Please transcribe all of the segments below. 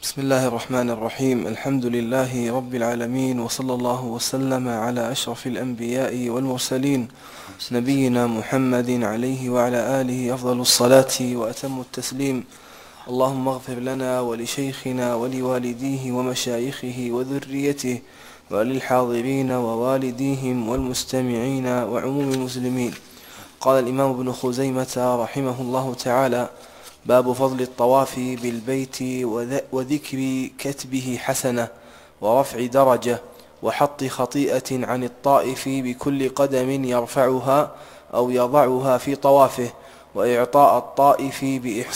بسم الله الرحمن الرحيم. الحمد لله رب العالمين، وصلى الله وسلم على أشرف الأنبياء والمرسلين نبينا محمد عليه وعلى آله أفضل الصلاة وأتم التسليم. اللهم اغفر لنا ولشيخنا ولوالديه ومشايخه وذريته وللحاضرين ووالديهم والمستمعين وعموم المسلمين. قال الإمام ابن خزيمة رحمه الله تعالى: باب فضل الطواف بالبيت وذكر كتبه حسنة ورفع درجة وحط خطيئة عن الطائف بكل قدم يرفعها أو يضعها في طوافه، وإعطاء الطائف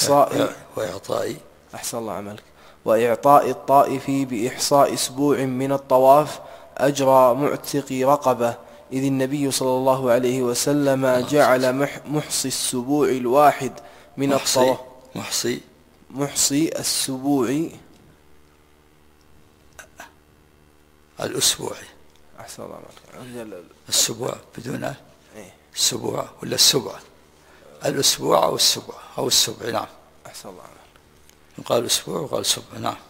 وإعطاء الطائف بإحصاء أسبوع من الطواف أجر معتق رقبة، إذ النبي صلى الله عليه وسلم جعل محصي السبوع الواحد من الطواف محصي السبوع الأسبوعي. أحسن الله عليك. السبوع بدون السبوع ولا السبع؟ الأسبوع أو السبع أو السبع. نعم. أحسن الله عليك. يقال أسبوع وقال سبع. نعم.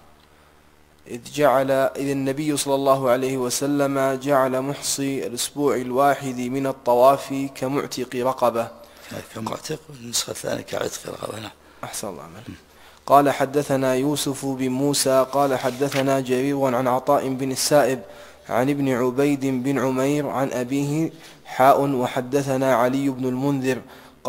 إذ النبي صلى الله عليه وسلم جعل محصي الأسبوع الواحد من الطواف كمعتق رقبة. كمعتق، النسخة الثانية كعتق رقبة. نعم. أحسن الله عليك. قال حدثنا يوسف بن موسى قال حدثنا جرير عن عطاء بن السائب عن ابن عبيد بن عمير عن أبيه وحدثنا علي بن المنذر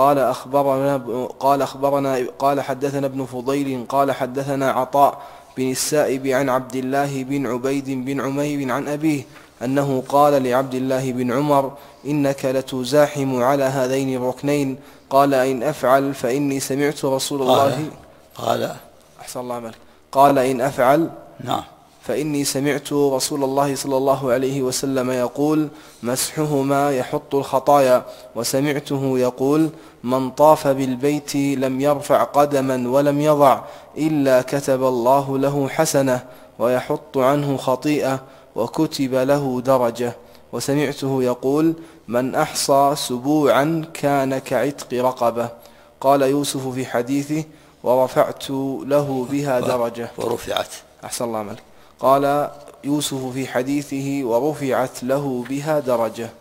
قال حدثنا ابن فضيل قال حدثنا عطاء بن السائب عن عبد الله بن عبيد بن عمير عن أبيه أنه قال لعبد الله بن عمر: إنك لتزاحم على هذين الركنين. قال: إن أفعل فإني سمعت رسول الله أحسن الله عملك. قال: إن أفعل نعم فإني سمعت رسول الله صلى الله عليه وسلم يقول: مسحهما يحط الخطايا. وسمعته يقول: من طاف بالبيت لم يرفع قدما ولم يضع إلا كتب الله له حسنة ويحط عنه خطيئة وكتب له درجة. وسمعته يقول: من أحصى سبوعا كان كعتق رقبة. قال يوسف في حديثه: ورفعت له بها درجة. ورفعت. أحسن الله عملك. قال يوسف في حديثه: ورفعت له بها درجة.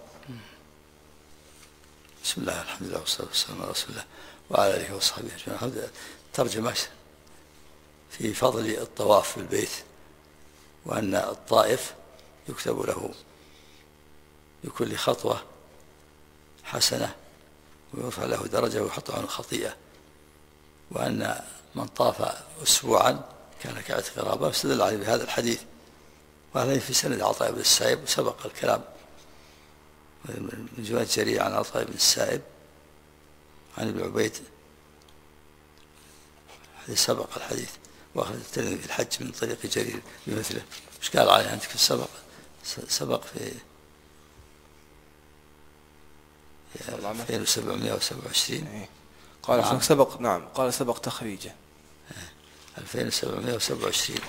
بسم الله، الحمد لله والصلاة والسلام على رسول الله وعلى آله وصحبه أجمعين. ترجمة في فضل الطواف بالبيت، وأن الطائف يكتب له بكل خطوة حسنة ويرفع له درجة ويحط عنه خطيئة، وأن من طاف أسبوعا كان كعتق رقبة. استدل عليه بهذا الحديث، وهذا في سند عطاء بن السائب، وسبق الكلام من جواد جرير عن عطاء بن السائب عن ابن عبيد، سبق الحديث. وأخذ الترمذي في الحج من طريق جرير بمثله. مش قال عليه عندك سبق في 2727. قال نعم. سبق. نعم. قال سبق تخريجه 2727.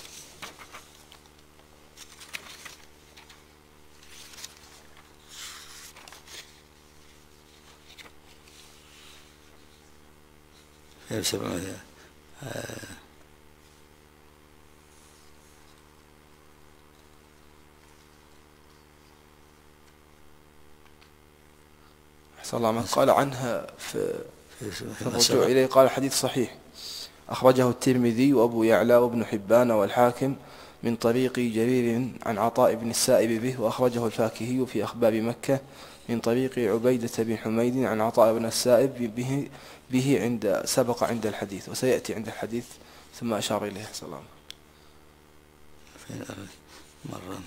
صلى الله عليه وسلم قال عنها في الرجوع إليه. قال: حديث صحيح أخرجه الترمذي وأبو يعلى وابن حبان والحاكم من طريق جرير عن عطاء بن السائب به، وأخرجه الفاكهي في أخبار مكة من طريق عبيدة بن حميد عن عطاء بن السائب به سبق عند الحديث، وسيأتي عند الحديث ثم أشار إليه صلى الله عليه وسلم. مرة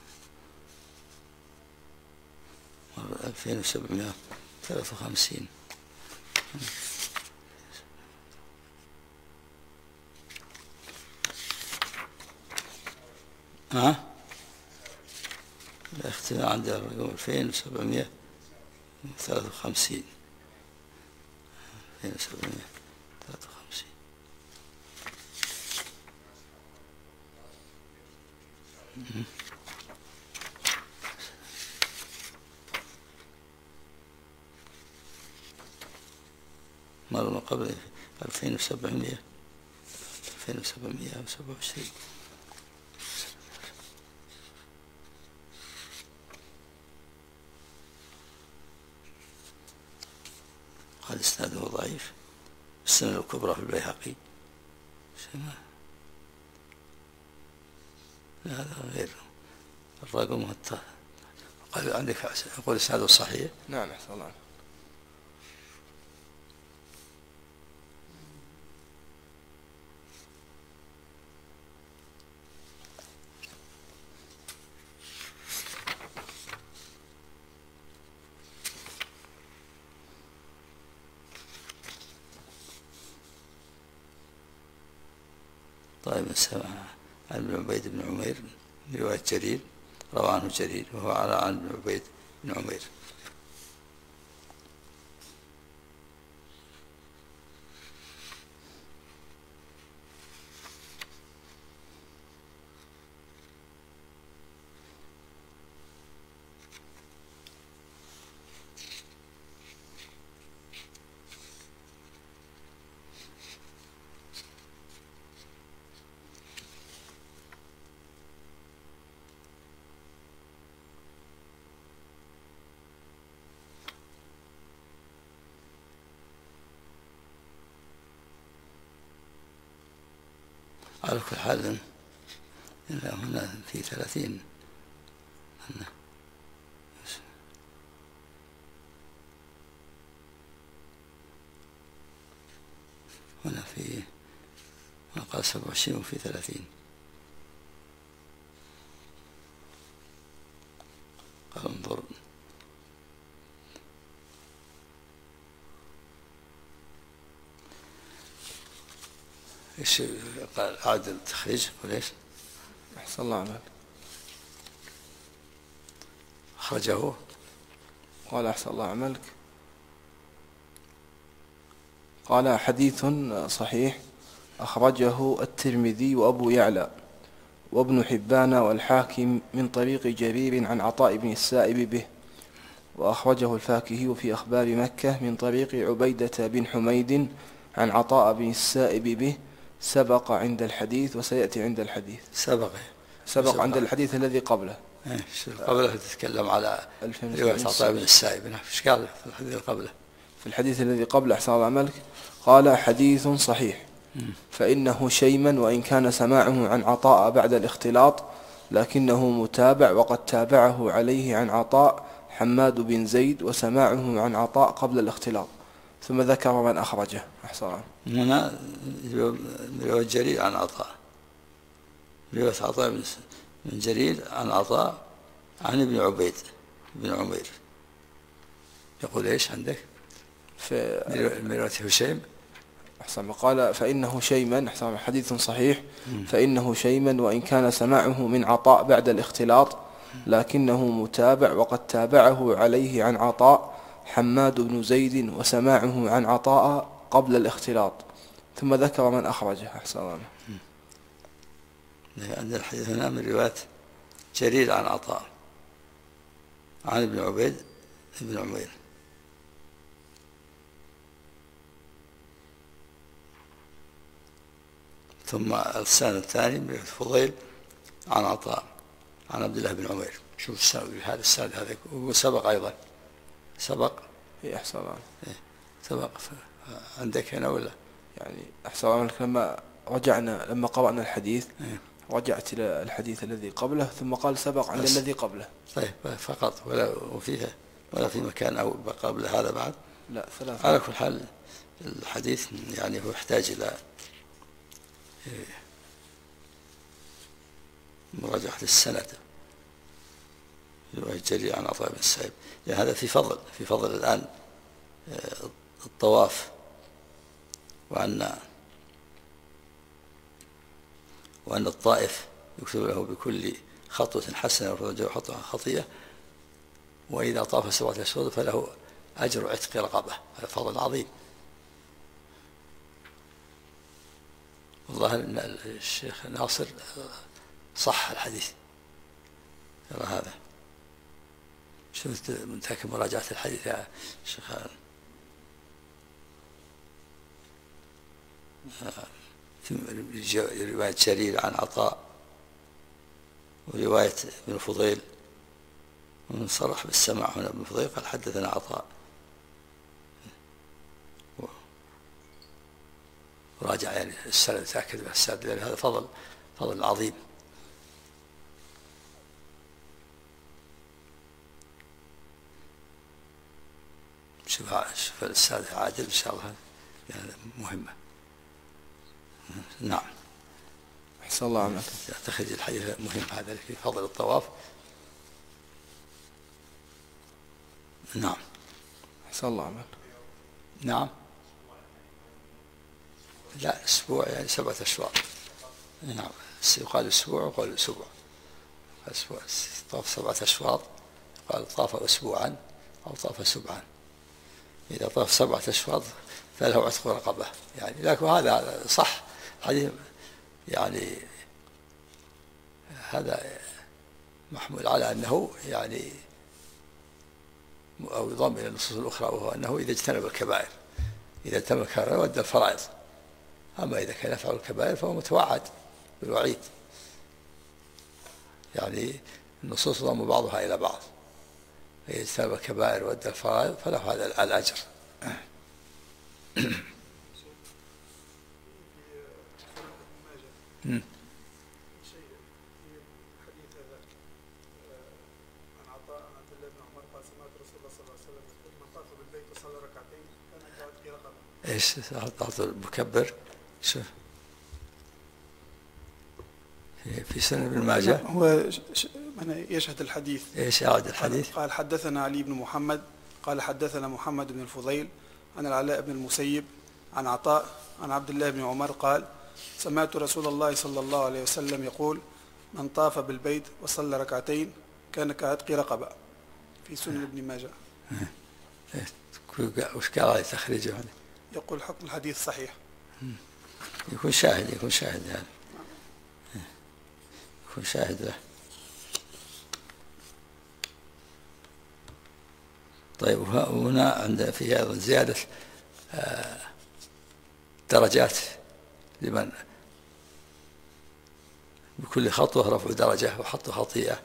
2753. الاختلاف عند 2753. 2753. مرة قبل 2700 2727. قال إسناده ضعيف. السنن الكبرى في البيهقي. لا هذا غير الرقم قال عندك يقول إسناده صحيح. نعم أحسن الله. طيب سمع عن ابن عبيد بن عمير رواية جرير روى عنه جرير وهو على عن ابن عبيد بن عمير. على كل حال هنا في 30 هنا في قال 27 وفي 30 قال انظر ايش قال اعد التخريج وليش أحسن الله عملك. أخرجه قال أحسن الله عملك. قال حديث صحيح أخرجه الترمذي وأبو يعلى وابن حبان والحاكم من طريق جرير عن عطاء بن السائب به، وأخرجه الفاكهي في أخبار مكة من طريق عبيدة بن حميد عن عطاء بن السائب به، سبق عند الحديث وسيأتي عند الحديث. سبق عند الحديث الذي قبله. قبله تتكلم على رواية عطاء بن السائب. ايش قال في الحديث قبله؟ في الحديث الذي قبله أحسن الله عملك قال حديث صحيح فإنه شيما وإن كان سماعه عن عطاء بعد الاختلاط لكنه متابع، وقد تابعه عليه عن عطاء حماد بن زيد وسماعه عن عطاء قبل الاختلاط، ثم ذكر من أخرجه. أحسن الله. هنا رواية جرير عن عطاء، رواية عطاء بن جرير عن عطاء عن ابن عبيد بن عمير. يقول ايش عندك في رواية هشيم؟ أحسن. قال فإنه شيما، أحسن، حديث صحيح فإنه شيما وإن كان سماعه من عطاء بعد الاختلاط لكنه متابع، وقد تابعه عليه عن عطاء حماد بن زيد وسماعه عن عطاء قبل الاختلاط، ثم ذكر من أخرجه. أحسن الله. عندنا الحديث هنا من رواية جرير عن عطاء عن ابن عبيد بن عمير. ثم السند الثاني من فضيل عن عطاء عن عبد الله بن عمير. شوف هذا السند هذا وسبق أيضا سبق. أحسن الله. سبق عندك هنا ولا يعني أحسن الله لما رجعنا لما قرأنا الحديث رجعت إلى الحديث الذي قبله ثم قال سبق عند الذي قبله. طيب فقط ولا وفيها ولا في مكان أو قبل هذا بعد؟ لا ثلاثة. على كل حال الحديث يعني هو يحتاج إلى مراجعة السند رواية جرير عن عطاء بن السائب، يعني هذا في فضل الآن الطواف، وأن الطائف يكتب له بكل خطوة حسنة وفرجه خطوة خطيئة، وإذا طاف 7 أشهر فله أجر عتق رقبة. هذا فضل عظيم. والله الشيخ ناصر صح الحديث ترى هذا. شفت متأكد مراجعة الحديث يا شيخ رواية جرير عن عطاء، ورواية ابن الفضيل، ومن صرح بالسماع هنا ابن الفضيل قال حدثنا عطاء، وراجع يعني السند تأكد به السند، لأن هذا فضل عظيم. شوف الأستاذ عادل إن شاء الله يعني مهمة. نعم. أحسن الله عملك. تخرج الحديث مهم هذا في فضل الطواف. نعم. أحسن الله عملك. نعم. لا، أسبوع يعني 7 أشواط. نعم، يقال أسبوع وقال أسبوع. طاف 7 أشواط قال طاف أسبوعا أو طاف سبعا. إذا طاف 7 أشواط فله عتق رقبة يعني، لكن هذا صح حديث يعني، هذا محمول على أنه يعني أو يضم إلى النصوص الأخرى، وهو أنه إذا اجتنب الكبائر، إذا اجتنب الكبائر ودى الفرائض. أما إذا كان يفعل الكبائر فهو متوعد بالوعيد، يعني النصوص تضم بعضها إلى بعض. إذا اجتنب الكبائر وادى الفرائض فله هذا الأجر. ايش ضغط المكبر؟ شوف في سنن ابن ماجه هو يشهد الحديث. ايش يعد الحديث؟ قال حدثنا علي بن محمد قال حدثنا محمد بن الفضيل عن العلاء بن المسيب عن عطاء عن عبد الله بن عمر قال سمعت رسول الله صلى الله عليه وسلم يقول من طاف بالبيت وصلى ركعتين كان كعتق رقبة، في سنن ابن ماجه. وش قال تخريجه هذا؟ يقول حكم الحديث صحيح. يكون شاهد يعني، يكون شاهد له. طيب، وهنا عند فيه أيضا زيادة درجات لمن بكل خطوة رفع درجة وحط خطيئة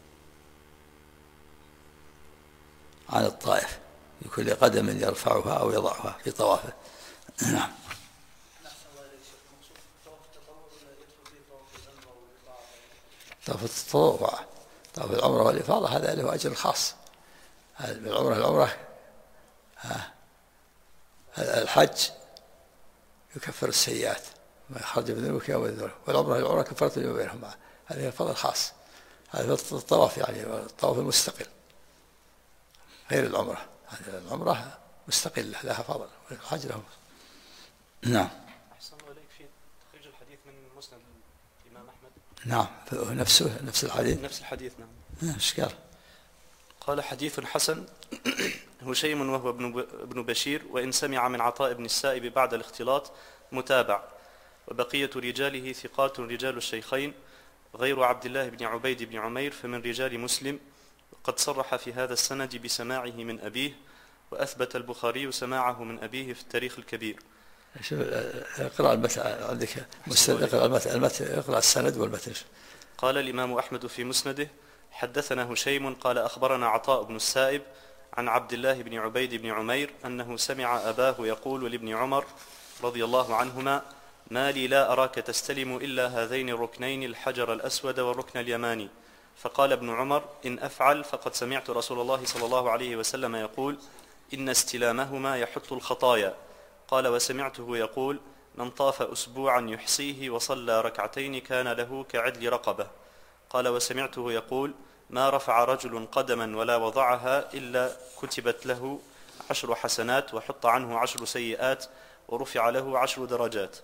عن الطائف، بكل قدم يرفعها أو يضعها في طوافه. نعم. طواف التطوع، طواف العمرة والإفاضة هذا له أجر خاص. العمرة الحج يكفر السيئات ما يخرج من ذنوبك يوم الذنوب، والعمرة كفرت لما بينهما، هذا فضل خاص. هذا الطواف يعني الطواف المستقل غير العمرة، العمرة مستقلة لها فضل والحج له. نعم. أحسن الله إليك، في تخريج الحديث من مسند الإمام أحمد. نعم، نفس الحديث. نفس الحديث. نعم. ايش قال؟ قال حديث حسن هشيم وهو ابن بشير، وإن سمع من عطاء بن السائب بعد الاختلاط متابع، وبقية رجاله ثقات رجال الشيخين غير عبد الله بن عبيد بن عمير فمن رجال مسلم، وقد صرح في هذا السند بسماعه من أبيه، وأثبت البخاري سماعه من أبيه في التاريخ الكبير. اقرأ المتن عندك، اقرأ السند والمتن. قال الإمام أحمد في مسنده حدثنا هشيم قال أخبرنا عطاء بن السائب عن عبد الله بن عبيد بن عمير أنه سمع أباه يقول لابن عمر رضي الله عنهما ما لي لا أراك تستلم إلا هذين الركنين الحجر الأسود والركن اليماني. فقال ابن عمر إن أفعل فقد سمعت رسول الله صلى الله عليه وسلم يقول إن استلامهما يحط الخطايا. قال وسمعته يقول من طاف أسبوعا يحصيه وصلى ركعتين كان له كعدل رقبة. قال وسمعته يقول ما رفع رجل قدما ولا وضعها إلا كتبت له 10 حسنات وحط عنه 10 سيئات ورفع له 10 درجات.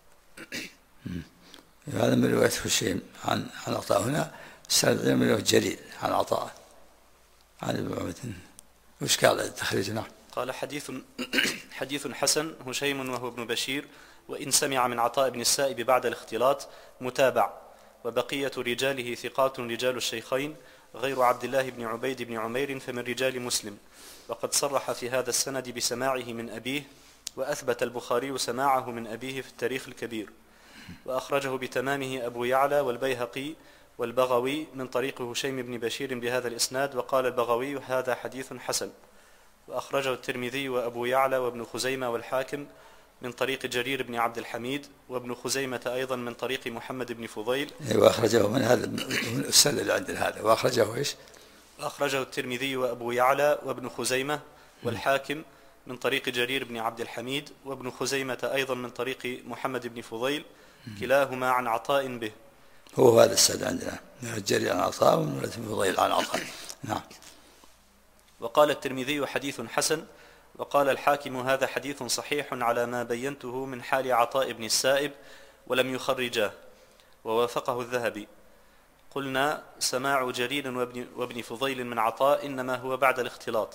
هذا من رواية هشيم عن عطاء. هنا السند من رواية جرير عن عطاء عن ابن عمر. وش قال التخريج؟ نعم. قال حديث حسن هشيم وهو ابن بشير، وإن سمع من عطاء بن السائب بعد الاختلاط متابع، وبقية رجاله ثقات رجال الشيخين غير عبد الله بن عبيد بن عمير فمن رجال مسلم، وقد صرح في هذا السند بسماعه من أبيه، وأثبت البخاري سماعه من أبيه في التاريخ الكبير. وأخرجه بتمامه أبو يعلى والبيهقي والبغوي من طريق هشيم بن بشير بهذا الإسناد، وقال البغوي هذا حديث حسن. وأخرجه الترمذي وأبو يعلى وابن خزيمة والحاكم من طريق جرير بن عبد الحميد، وابن خزيمة أيضا من طريق محمد بن فضيل. وأخرجه من هذا السند اللي عندنا هذا. وأخرجه إيش؟ أخرجه الترمذي وأبو يعلى وابن خزيمة والحاكم من طريق جرير بن عبد الحميد، وابن خزيمة أيضا من طريق محمد بن فضيل، كلاهما عن عطاء به. هو هذا السند عندنا، جرير عن عطاء وابن فضيل عن عطاء. نعم. وقال الترمذي حديث حسن، وقال الحاكم هذا حديث صحيح على ما بينته من حال عطاء بن السائب، ولم يخرجاه، ووافقه الذهبي. قلنا سماع جرير وابن فضيل من عطاء إنما هو بعد الاختلاط.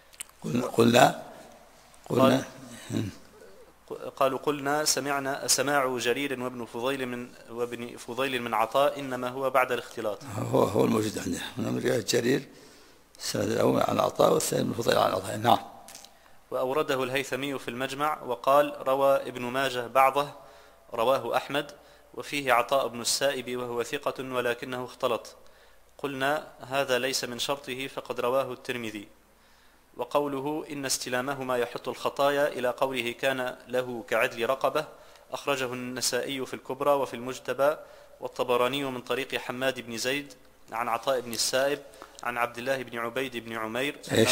قلنا سماع جرير وابن فضيل من عطاء إنما هو بعد الاختلاط. هو الموجود عندنا من رواية جرير السند الأول عن عطاء والثاني من فضيل عن عطاء. نعم. وأورده الهيثمي في المجمع، وقال روى ابن ماجه بعضه، رواه أحمد، وفيه عطاء بن السائب وهو ثقة ولكنه اختلط. قلنا هذا ليس من شرطه فقد رواه الترمذي. وقوله إن استلامهما يحط الخطايا إلى قوله كان له كعدل رقبة، أخرجه النسائي في الكبرى وفي المجتبى، والطبراني من طريق حماد بن زيد عن عطاء بن السائب عن عبد الله بن عبيد بن عمير. إيش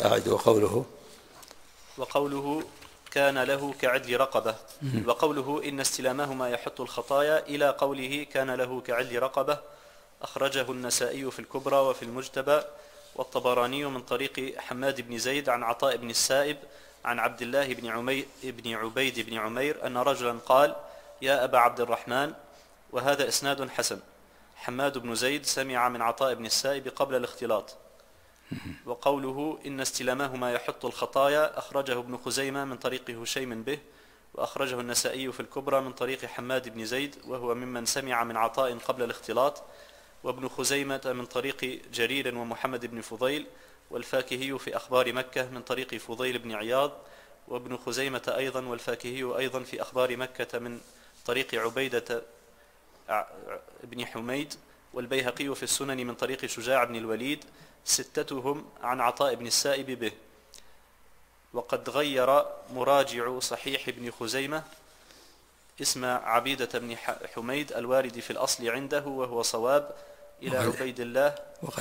وقوله كان له كعدل رقبة. وقوله إن استلامهما يحط الخطايا إلى قوله كان له كعدل رقبة، أخرجه النسائي في الكبرى وفي المجتبى، والطبراني من طريق حماد بن زيد عن عطاء بن السائب عن عبد الله بن عبيد بن عمير أن رجلا قال يا أبا عبد الرحمن، وهذا إسناد حسن. حماد بن زيد سمع من عطاء بن السائب قبل الاختلاط. وقوله إن استلامهما يحط الخطايا أخرجه ابن خزيمة من طريق هشيم به، وأخرجه النسائي في الكبرى من طريق حماد بن زيد وهو ممن سمع من عطاء قبل الاختلاط، وابن خزيمة من طريق جرير ومحمد بن فضيل، والفاكهي في أخبار مكة من طريق فضيل بن عياض، وابن خزيمة أيضا والفاكهي أيضا في أخبار مكة من طريق عبيدة بن حميد، والبيهقي في السنن من طريق شجاع بن الوليد، ستتهم عن عطاء بن السائب به. وقد غير مراجع صحيح بن خزيمة اسم عبيدة بن حميد الوارد في الأصل عنده وهو صواب إلى عبيد الله.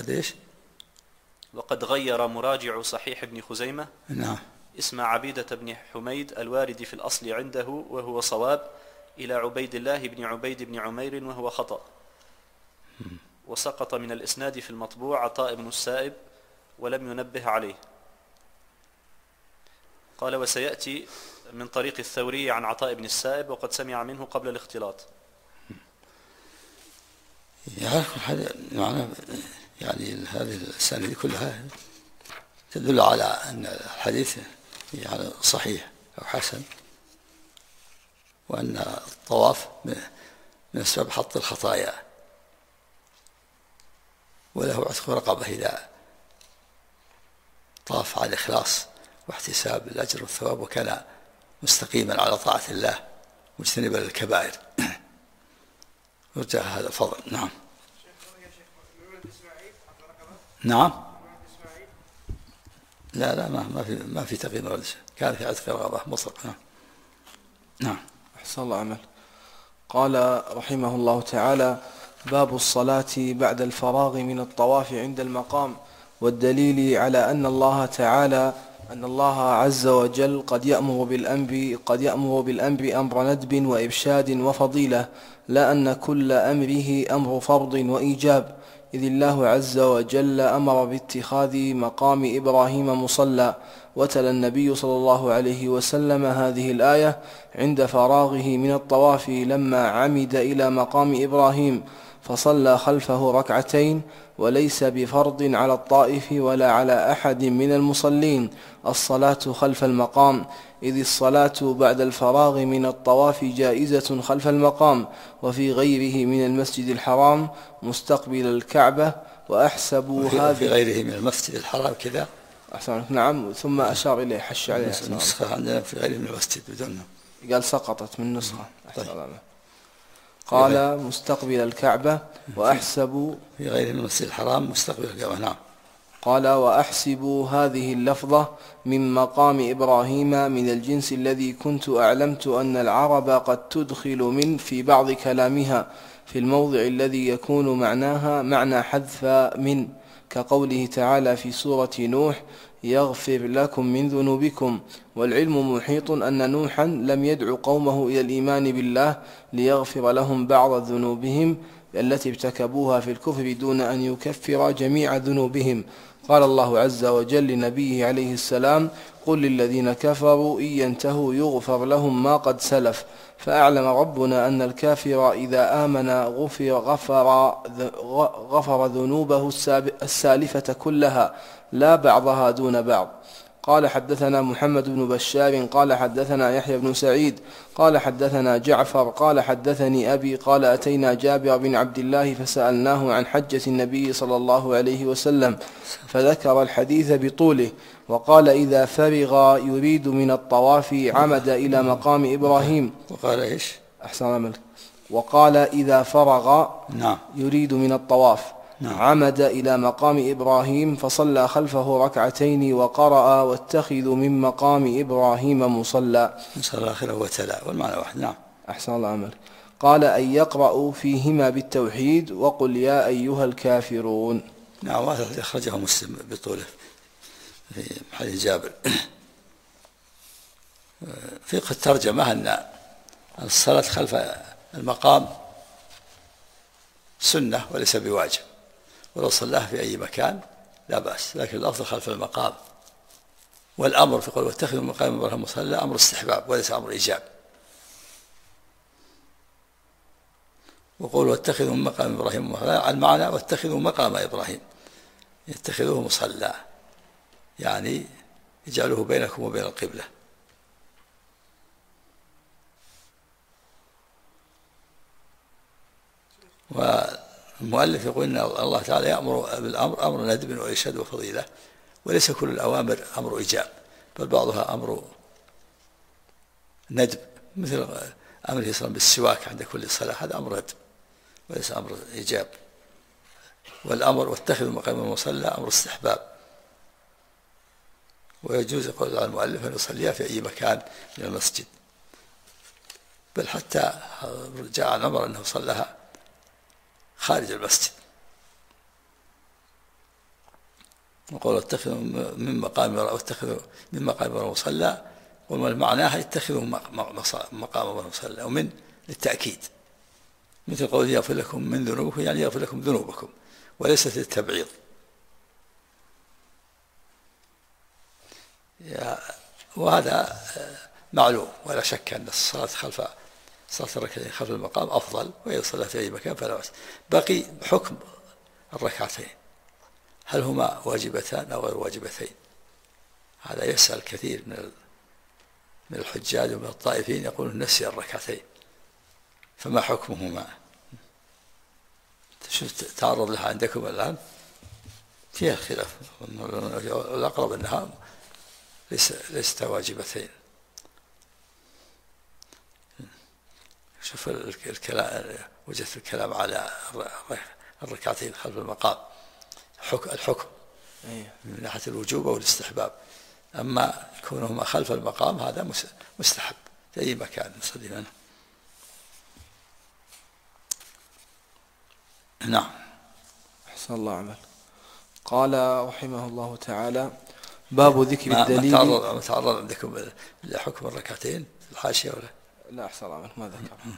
وقد غير مراجع صحيح بن خزيمة اسم عبيدة بن حميد الوارد في الأصل عنده وهو صواب إلى عبيد الله بن عبيد بن عمير وهو خطأ. وسقط من الإسناد في المطبوع عطاء بن السائب ولم ينبه عليه. قال وسيأتي من طريق الثوري عن عطاء بن السائب وقد سمع منه قبل الاختلاط. يعني هذه الأسانيد كلها تدل على أن الحديث يعني صحيح أو حسن، وأن الطواف من أسباب حط الخطايا، وله عتق رقبة إذا طاف على الإخلاص واحتساب الأجر والثواب وكان مستقيما على طاعة الله مجتنبا للكبائر. يرجع هذا الفضل. نعم. نعم. لا ما في تقييم الولد، كان في عتق رقبة مطلق. نعم. أحسن الله عمل. قال رحمه الله تعالى: باب الصلاة بعد الفراغ من الطواف عند المقام. والدليل على أن الله عز وجل قد يأمر بالأمر أمر ندب وإرشاد وفضيلة، لا أن كل أمره أمر فرض وإيجاب، إذ الله عز وجل أمر باتخاذ مقام إبراهيم مصلى. وتلا النبي صلى الله عليه وسلم هذه الآية عند فراغه من الطواف لما عمد إلى مقام إبراهيم فصلى خلفه ركعتين، وليس بفرض على الطائف ولا على أحد من المصلين الصلاة خلف المقام، إذ الصلاة بعد الفراغ من الطواف جائزة خلف المقام وفي غيره من المسجد الحرام مستقبل الكعبة. وأحسب هذا في غيره من المسجد الحرام كذا. نعم. ثم أشار إليه حش عليه نسخة عندنا في غيره من المسجد بدون، قال سقطت من نسخة. قال مستقبل الكعبة وأحسب في غير من المسجد الحرام مستقبل الكعبة. نعم. قال وأحسب هذه اللفظة من مقام إبراهيم من الجنس الذي كنت أعلمت أن العرب قد تدخل من في بعض كلامها في الموضع الذي يكون معناها معنى حذف من، كقوله تعالى في سورة نوح يغفر لكم من ذنوبكم. والعلم محيط أن نوحا لم يدع قومه إلى الإيمان بالله ليغفر لهم بعض ذنوبهم التي ارتكبوها في الكفر دون أن يكفر جميع ذنوبهم. قال الله عز وجل لنبيه عليه السلام قل للذين كفروا إن ينتهوا يغفر لهم ما قد سلف. فأعلم ربنا أن الكافر إذا آمن غفر ذنوبه السالفة كلها لا بعضها دون بعض. قال حدثنا محمد بن بشار قال حدثنا يحيى بن سعيد قال حدثنا جعفر قال حدثني أبي قال أتينا جابر بن عبد الله فسألناه عن حجة النبي صلى الله عليه وسلم فذكر الحديث بطوله، وقال إذا فرغ يريد من الطواف عمد إلى مقام إبراهيم. وقال إيش؟ أحسن عملك. وقال إذا فرغ يريد من الطواف عمد إلى مقام إبراهيم فصلى خلفه ركعتين وقرأ واتخذوا من مقام إبراهيم مصلى. صلى آخره وتلا والمعنى واحد. نعم. أحسن الله عملك. قال أن يقرأوا فيهما بالتوحيد وقل يا أيها الكافرون. نعم. وهذا أخرجه مسلم بطوله في حديث جابر. في الترجمة أن الصلاة خلف المقام سنة وليس بواجب، ولو صلاه في أي مكان لا بأس، لكن الأفضل خلف المقام. والأمر في قول واتخذوا من مقام إبراهيم مصلى أمر استحباب وليس أمر إيجاب. وقول واتخذوا من مقام إبراهيم مصلى على المعنى واتخذوا مقام إبراهيم، يتخذوه مصلى يعني يجعله بينكم وبين القبلة. والمؤلف يقول إن الله تعالى يأمر بالأمر أمر ندب وإرشاد وفضيلة، وليس كل الأوامر أمر إيجاب، بل بعضها أمر ندب، مثل أمره صلى الله عليه وسلم بالسواك عند كل صلاة، هذا أمر ندب وليس أمر إيجاب. والأمر واتخذوا مقام المصلى أمر استحباب، ويجوز يقول على المؤلف أن يصليها في أي مكان من المسجد، بل حتى جاء عن عمر أنه صلىها خارج المسجد. وقال اتخذوا من مقام المصلى، والمعنى اتخذوا مقام المصلى، ومن للتأكيد، مثل قول يغفر لكم من ذنوبكم يعني يغفر لكم ذنوبكم، وليست للتبعيض. وهذا معلوم ولا شك أن الصلاة صلاة الركعتين خلف المقام أفضل، وإذا صلى في أي مكان فلا بأس. بقي حكم الركعتين، هل هما واجبتان أو غير واجبتين؟ هذا يسأل كثير من الحجاج ومن الطائفين، يقولون نسي الركعتين، فما حكمهما؟ شفت تعرض لها عندكم الآن فيها خلاف، والأقرب أنها ليست واجبتين. شوف الكلام، وجدت الكلام على الركعتين خلف المقام الحكم من ناحية الوجوب والاستحباب، أما كونهما خلف المقام هذا مستحب في أي مكان نصلي منه. نعم. أحسن الله عمل. قال رحمه الله تعالى باب ذكر الدليل. ما تعرض عندكم لحكم الركعتين الحاشية ولا لا؟ أحسن الله عمل ما ذكر.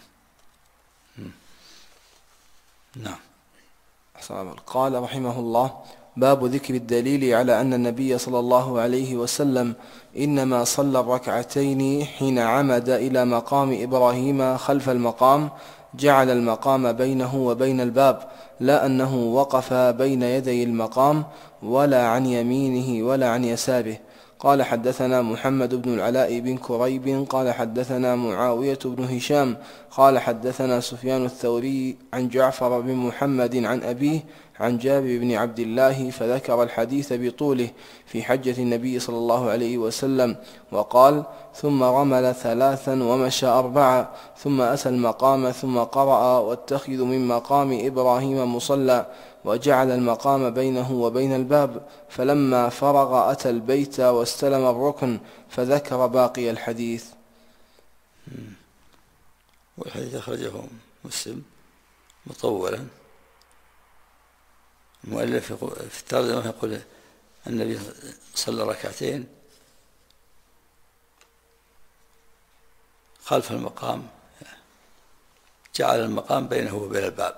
نعم. أحسن الله عمل. قال رحمه الله باب ذكر الدليل على أن النبي صلى الله عليه وسلم إنما صلى الركعتين حين عمد إلى مقام إبراهيم خلف المقام، جعل المقام بينه وبين الباب، لا أنه وقف بين يدي المقام ولا عن يمينه ولا عن يساره. قال حدثنا محمد بن العلاء بن كريب قال حدثنا معاوية بن هشام قال حدثنا سفيان الثوري عن جعفر بن محمد عن أبيه عن جابر بن عبد الله فذكر الحديث بطوله في حجة النبي صلى الله عليه وسلم وقال: ثم رمل 3 ومشى 4 ثم أتى المقام ثم قرأ: واتخذوا من مقام إبراهيم مصلى، وجعل المقام بينه وبين الباب. فلما فرغ أتى البيت واستلم الركن، فذكر باقي الحديث. والحديث أخرجه مسلم مطولا. المؤلف في الترجمة يقول النبي صلى ركعتين خلف المقام، جعل المقام بينه وبين الباب،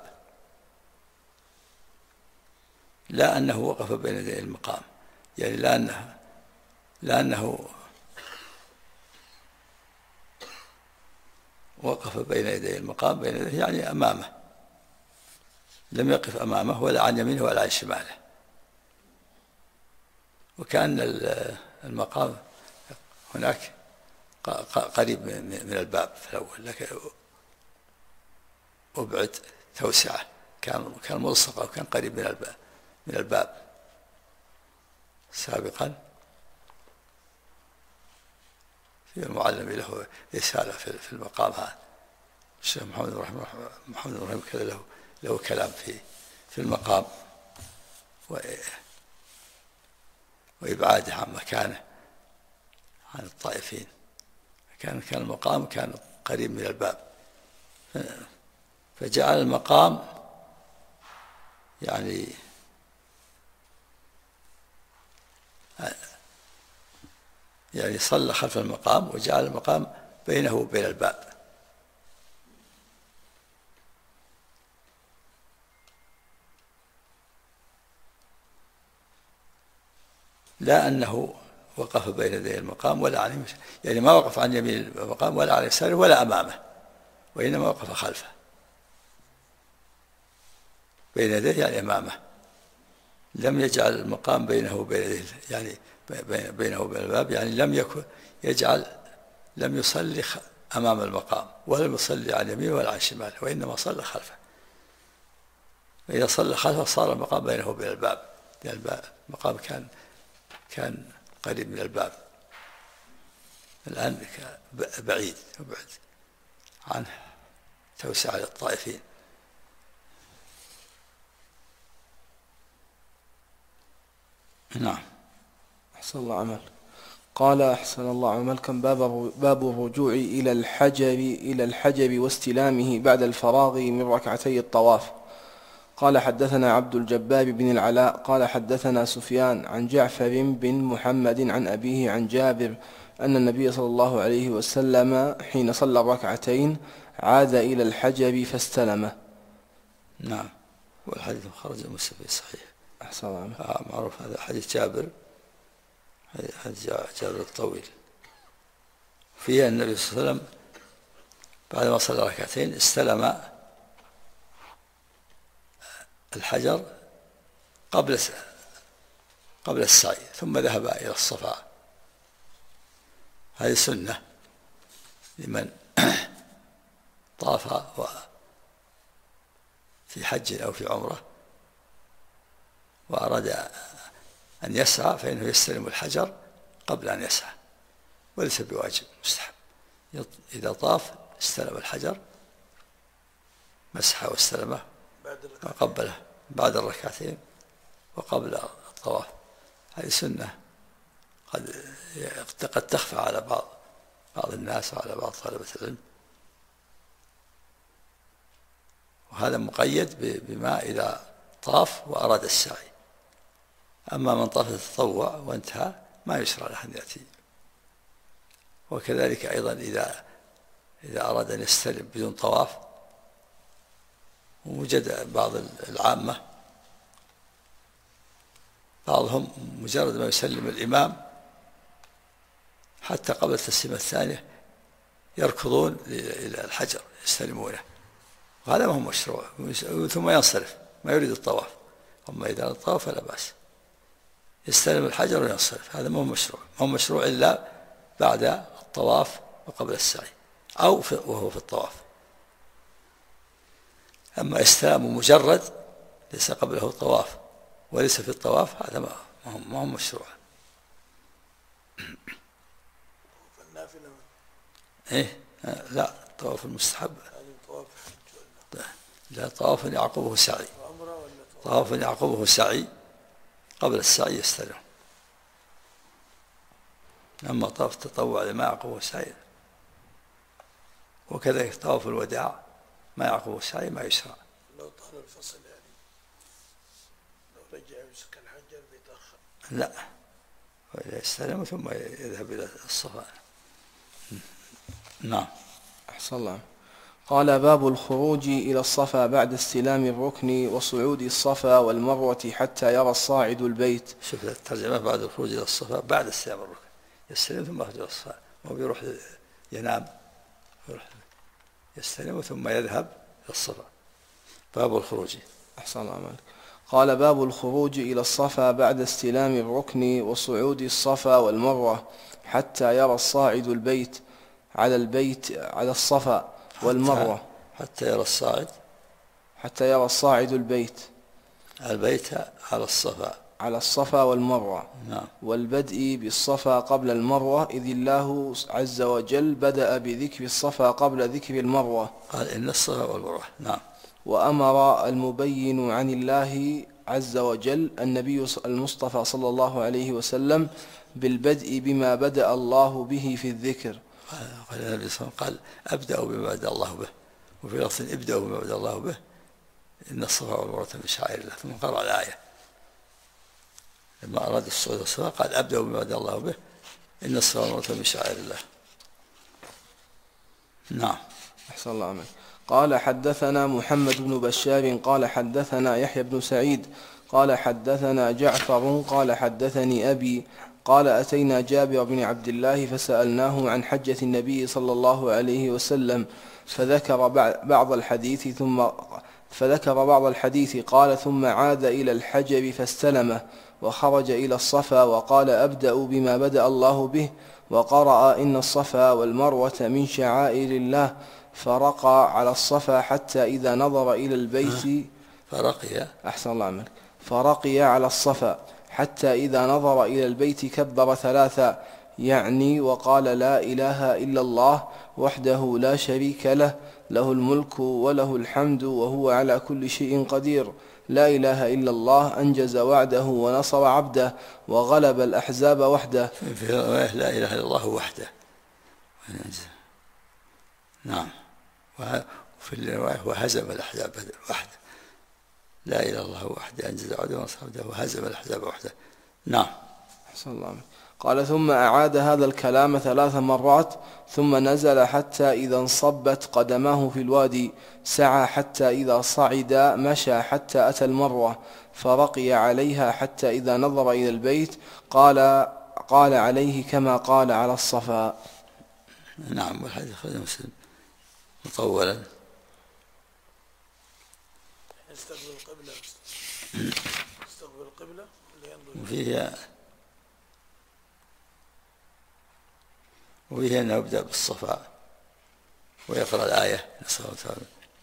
لا أنه وقف بين يدي المقام، يعني لا أنه وقف بين يدي المقام، بين يديه يعني أمامه، لم يقف أمامه ولا عن يمينه ولا عن شماله. وكان المقام هناك قريب من الباب في الأول، لكن أبعد توسعة، كان ملصق وكان قريب من الباب سابقا. في المعلم له رسالة في المقام هذا، الشيخ محمد بن إبراهيم كذا له كلام في المقام وإبعاده عن مكانه عن الطائفين. كان المقام كان قريب من الباب، فجعل المقام يعني صلى خلف المقام وجعل المقام بينه وبين الباب، لا أنه وقف بين يدي المقام ولا عن يمينه، يعني ما وقف عن يمين المقام ولا عن يساره ولا أمامه، وإنما وقف خلفه بين يديه يعني أمامه، لم يجعل المقام بينه وبين يديه، يعني بينه وبين الباب، يعني لم يصلي أمام المقام ولم يصلي عن يمينه ولا عن شماله، وإنما صلى خلفه. وإذا صلى خلفه صار المقام بينه وبين الباب، لأن المقام كان قريب من الباب، الآن بعيد وبعد عنه توسع للطائفين. نعم. أحسن الله عمل. قال: أحسن الله عملكم. باب الرجوع إلى الحجر واستلامه بعد الفراغ من ركعتي الطواف. قال: حدثنا عبد الجبار بن العلاء قال حدثنا سفيان عن جعفر بن محمد عن أبيه عن جابر أن النبي صلى الله عليه وسلم حين صلى ركعتين عاد إلى الحجر فاستلمه. نعم. والحديث خرج مسلم في صحيح. أحسن الله. معروف هذا حديث جابر، حديث جابر الطويل، فيه النبي صلى الله عليه وسلم بعدما صلى ركعتين استلم الحجر قبل السعي، ثم ذهب إلى الصفا. هذه سنة لمن طاف في حج أو في عمرة وأراد أن يسعى، فإنه يستلم الحجر قبل أن يسعى، وليس بواجب، مستحب. إذا طاف استلم الحجر، مسحه واستلمه وقبله بعد الركعتين وقبل الطواف. هذه سنة قد تخفى على بعض الناس وعلى بعض طلبة العلم، وهذا مقيد بما إذا طاف وأراد السعي. أما من طاف التطوع وانتهى ما يشرع له أن يأتي. وكذلك أيضا إذا أراد أن يستلم بدون طواف، ووجد بعض العامة بعضهم مجرد ما يسلم الإمام حتى قبل التسليمة الثانية يركضون إلى الحجر يستلمونه، وهذا ما هو مشروع، ثم ينصرف ما يريد الطواف. أما إذا الطواف فلا بأس، يستلم الحجر وينصرف، هذا ما هو مشروع إلا بعد الطواف وقبل السعي أو وهو في الطواف. أما إستلام مجرد ليس قبله طواف وليس في الطواف هذا ما هو مشروع. إيه لا، طواف المستحب لا، طواف يعقبه سعي، طواف يعقبه سعي قبل السعي يستلم. أما طواف التطوع ما يعقبه سعي، وكذلك طواف الوداع ما يعقبه سعي ما يشرع. لو طال الفصل يعني لو رجع يمسك الحجر بيتأخر. لا، يستلم ثم يذهب إلى الصفا. نعم. أحسن الله. قال باب الخروج إلى الصفا بعد استلام الركن وصعود الصفا والمروة حتى يرى الصاعد البيت. شوف الترجمة بعد الخروج إلى الصفا بعد استلام الركن، يستلم ثم يخرج إلى الصفا، هو بيروح ينام يروح يستلم ثم يذهب إلى الصفا. باب الخروج. أحسن الله عليك. قال باب الخروج إلى الصفا بعد استلام الركن وصعود الصفا والمروة حتى يرى الصاعد البيت على الصفا والمروة حتى يرى الصاعد، حتى يرى الصاعد البيت على الصفا والمروة. نعم. والبدء بالصفا قبل المروة، إذ الله عز وجل بدأ بذكر الصفا قبل ذكر المروة. قال إن الصفا والمروة. نعم. وأمر المبين عن الله عز وجل النبي المصطفى صلى الله عليه وسلم بالبدء بما بدأ الله به في الذكر. قال النبي صلى الله عليه وسلم أبدأ بما بدأ الله به، وفي لفظ ابدأوا بما بدأ الله به، إن الصفا والمروة من شعائر الله. ثم قرأ الآية لما أراد الصعود والصفا قال أبدأوا بما بدأ الله به، إن الصفا والمروة من شعائر الله. نعم. أحسن الله عليك. قال حدثنا محمد بن بشار قال حدثنا يحيى بن سعيد قال حدثنا جعفر قال حدثني أبي قال أتينا جابر بن عبد الله فسألناه عن حجة النبي صلى الله عليه وسلم فذكر بعض الحديث قال ثم عاد إلى الحجر فاستلمه وخرج إلى الصفا وقال أبدأ بما بدأ الله به، وقرأ إن الصفا والمروة من شعائر الله، فرقى على الصفا حتى إذا نظر إلى البيت أحسن الله عملك. فرقي على الصفا حتى إذا نظر إلى البيت كبر ثلاثا، يعني وقال لا إله إلا الله وحده لا شريك له، له الملك وله الحمد وهو على كل شيء قدير، لا إله إلا الله أنجز وعده ونصر عبده وغلب الأحزاب وحده. في رواية لا إله إلا الله وحده. نعم. وفي الرواية وهزم الأحزاب وحده، لا إله إلا الله وحده أنجز وعده ونصر عبده وهزم الأحزاب وحده. نعم. أحسن الله. قال ثم أعاد هذا الكلام 3 مرات ثم نزل حتى إذا انصبت قدماه في الوادي، سعى حتى إذا صعد، مشى حتى أتى المروة فرقي عليها حتى إذا نظر إلى البيت قال عليه كما قال على الصفا. نعم. والحديث أخرجه مسلم مطولا. يستقبل القبلة وفيه أنه يبدأ بالصفا ويقرأ الآية نسأل الله تعالى.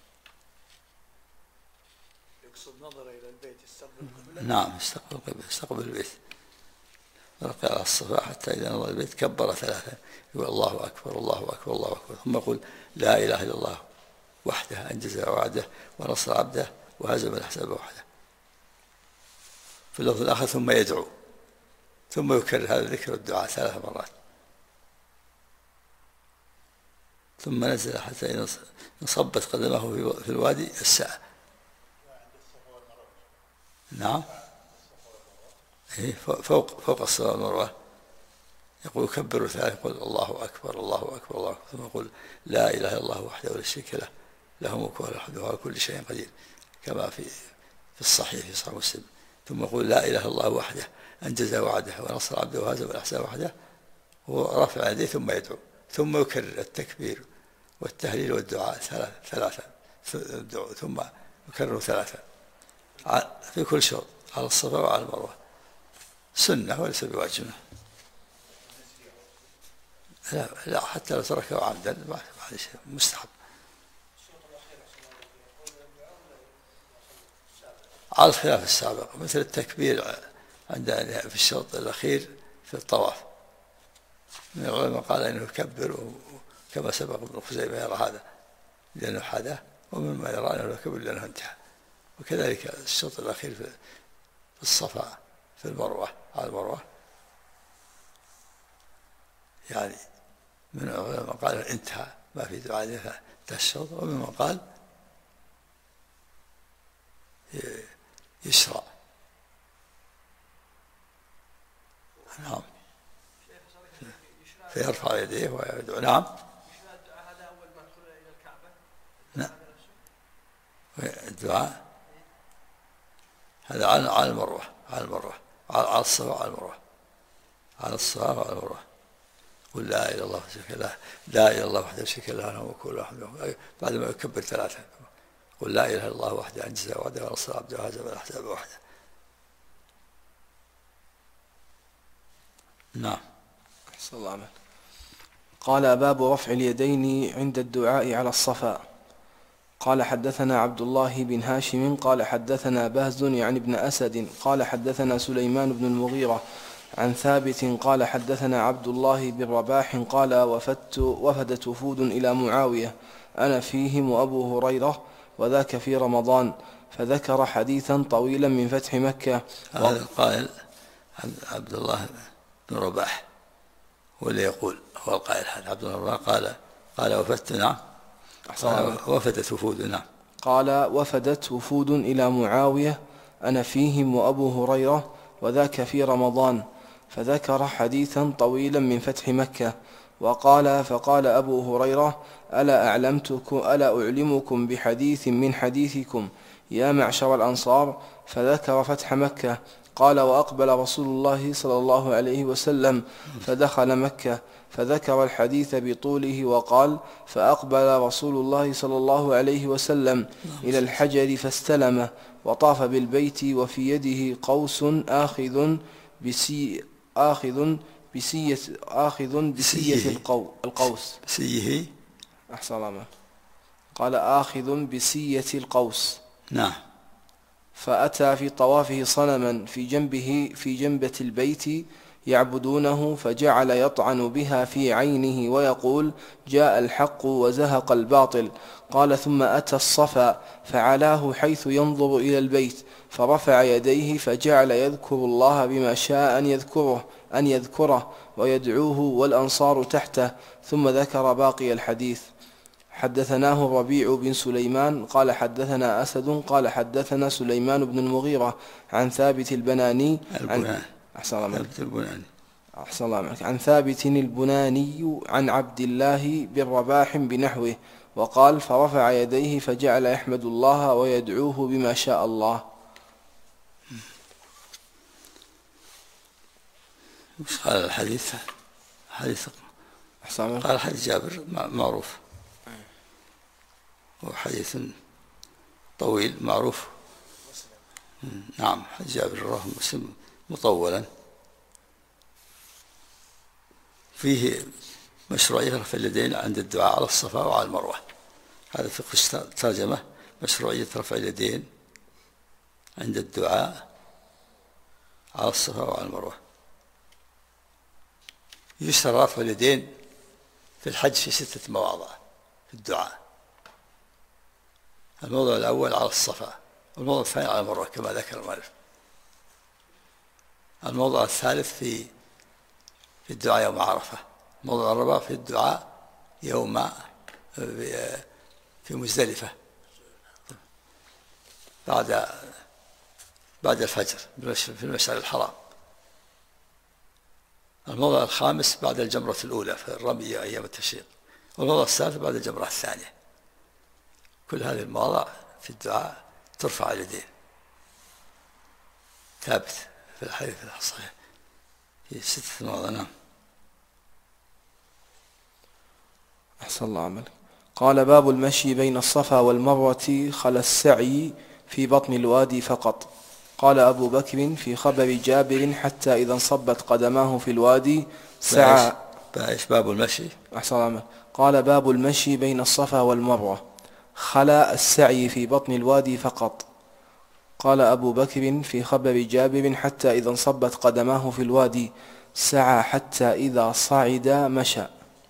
يقصد نظر إلى البيت يستقبل القبلة. نعم. يستقبل البيت ورقى على الصفا حتى إذا نظر البيت كبر 3، يقول الله أكبر الله أكبر الله أكبر، ثم يقول لا إله إلا الله وحده أنجز وعده ونصر عبده وهزم الأحزاب وحده. في اللفظ الآخر ثم يدعو، ثم يكرر هذا الذكر والدعاء 3 مرات، ثم نزل حتى إذا انصبت قدمه في الوادي الساعة. نعم. فوق الصفا والمروة يقول كبروا 3، يقول الله أكبر الله أكبر الله أكبر، ثم يقول لا إله إلا الله وحده لا شريك له، له الملك وله الحمد وهو على كل شيء قدير، كما في الصحيح في صحيح مسلم. ثم يقول لا إله إلا الله وحده أنجز وعده ونصر عبده وهزم الأحزاب وحده، ورفع يديه ثم يدعو، ثم يكرر التكبير والتهليل والدعاء 3 ثم يكرر 3 في كل شوط على الصفا وعلى المروة. سنة وليس بواجب. لا حتى لو تركه عمدا ما شيء، مستحب. على الخلاف السابق، مثل التكبير عندنا في الشوط الأخير في الطواف، من العلماء قال إنه يكبر، كما سبق ابن خزيمة يرى هذا لأنه حدث، ومما يرى أنه يكبر لأنه انتهى. وكذلك الشوط الأخير في الصفا في المروة، على المروة، يعني من العلماء قال انتهى، ما في دعاء انتهى الشوط، ومما قال يشرع. نعم، فيرفع يديه ويدعو. نعم، هذا أول ما تدخل إلى الكعبة. نعم، الدعاء هذا على المروة، على المروة، على الصفا وعلى المروة، على الصفا وعلى المروة. قل لا إله إلا الله شريك له، لا إله إلا الله وحده شريك له له وكل واحد، بعد ما يكبر ثلاثة قل لا إله إلا الله وحده أنجز وحده ونصر عبده وهزم الأحزاب وحده. نعم. أحسن الله عنك. قال باب رفع اليدين عند الدعاء على الصفا. قال حدثنا عبد الله بن هاشم قال حدثنا بهز يعني ابن أسد قال حدثنا سليمان بن المغيرة عن ثابت قال حدثنا عبد الله بن رباح قال وفدت وفود إلى معاوية أنا فيهم وأبو هريرة وذاك في رمضان، فذكر حديثا طويلا من فتح مكة. هذا القائل عبد الله بن رباح، واللي يقول هو القائل هذا عبد الله بن رباح قال وفدت. نعم، وفدت وفود. نعم، قال وفدت وفود إلى معاوية أنا فيهم وأبو هريرة وذاك في رمضان، فذكر حديثا طويلا من فتح مكة. وقال فقال أبو هريرة ألا أعلمكم بحديث من حديثكم يا معشر الأنصار؟ فذكر فتح مكة. قال وأقبل رسول الله صلى الله عليه وسلم فدخل مكة، فذكر الحديث بطوله وقال فأقبل رسول الله صلى الله عليه وسلم إلى الحجر فاستلمه وطاف بالبيت وفي يده قوس آخذ بسية القوس. بسيه. أحسن الله. قال آخذ بسية القوس. نعم. فأتى في طوافه صنما في جنبة البيت يعبدونه، فجعل يطعن بها في عينه ويقول جاء الحق وزهق الباطل. قال ثم أتى الصفا فعلاه حيث ينظر إلى البيت، فرفع يديه فجعل يذكر الله بما شاء أن يذكره ويدعوه والأنصار تحته، ثم ذكر باقي الحديث. حدثناه الربيع بن سليمان قال حدثنا أسد قال حدثنا سليمان بن المغيرة عن ثابت البناني عن ثابت البناني عن عبد الله بن رباح بنحوه، وقال فرفع يديه فجعل يحمد الله ويدعوه بما شاء الله. مش قال الحديث قال حديث جابر معروف، وحديث طويل معروف. نعم، حديث جابر رواه مسلم مطولا، فيه مشروعية رفع اليدين عند الدعاء على الصفا وعلى المروة. هذا فقه الترجمة، مشروعية رفع اليدين عند الدعاء على الصفا وعلى المروة. يشرع رفع اليدين في الحج في 6 مواضع في الدعاء. الموضع الأول على الصفا، والموضع الثاني على المروة كما ذكر المؤلف. الموضع الثالث في الدعاء يوم عرفة. الموضع الرابع في الدعاء يوم في مزدلفة بعد الفجر في المشعر الحرام. الموضع الخامس بعد الجمرة الأولى في الرمي أيام التشريق، والموضع السادس بعد الجمرة الثانية. كل هذه المواضع في الدعاء ترفع اليدين، ثابت في الحديث الصحيح في 6 مواضع. نعم. أحسن الله عملك. قال باب المشي بين الصفا والمروة خلا السعي في بطن الوادي فقط. قال أبو بكر في خبر جابر حتى إذا انصبت قدماه في الوادي سعى. باب المشي. أحسن الله. قال باب المشي بين الصفا والمروة، خلا السعي في بطن الوادي فقط. قال أبو بكر في خبر جابر حتى إذا انصبت قدماه في الوادي سعى حتى إذا صعد مشى.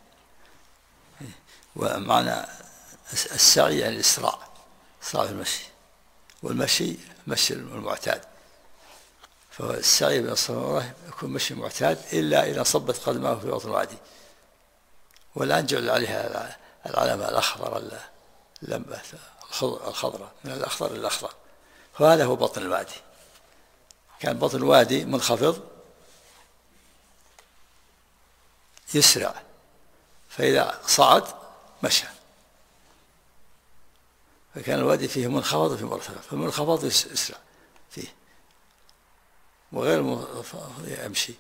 ومعنى السعي يعني الإسراع، إسراع المشي، والمشي مشي المعتاد، فالسعي بين الصفا والمروة يكون مشي معتاد إلا إذا صبت قدماه في بطن الوادي. والآن جعل عليها العلامة الأخضر، اللمبة الخضراء، من الأخضر إلى الأخضر، فهذا هو بطن الوادي. كان بطن الوادي منخفض يسرع، فإذا صعد مشى، فكان الوادي فيه منخفض وفيه مرتفع، فالمنخفض يسرع فيه وغير المنخفض يمشي.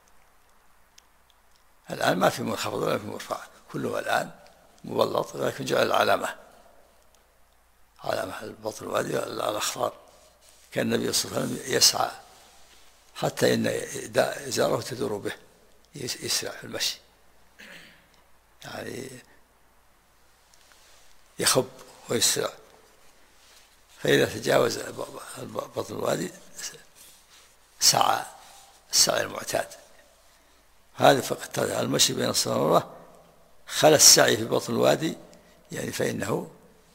الآن ما في منخفض ولا في مرفع، كله الآن مبلط، لكن جعل العلامة، علامة بطن الوادي الأخضر. كان النبي صلى الله عليه وسلم يسعى حتى إن إزاره تدور به، يسرع في المشي، يعني يخب ويسرع، فإذا تجاوز بطن الوادي سعى السعي المعتاد. هذا فقط المشي بين الصفا والمروة خلا السعي في بطن الوادي، يعني فإنه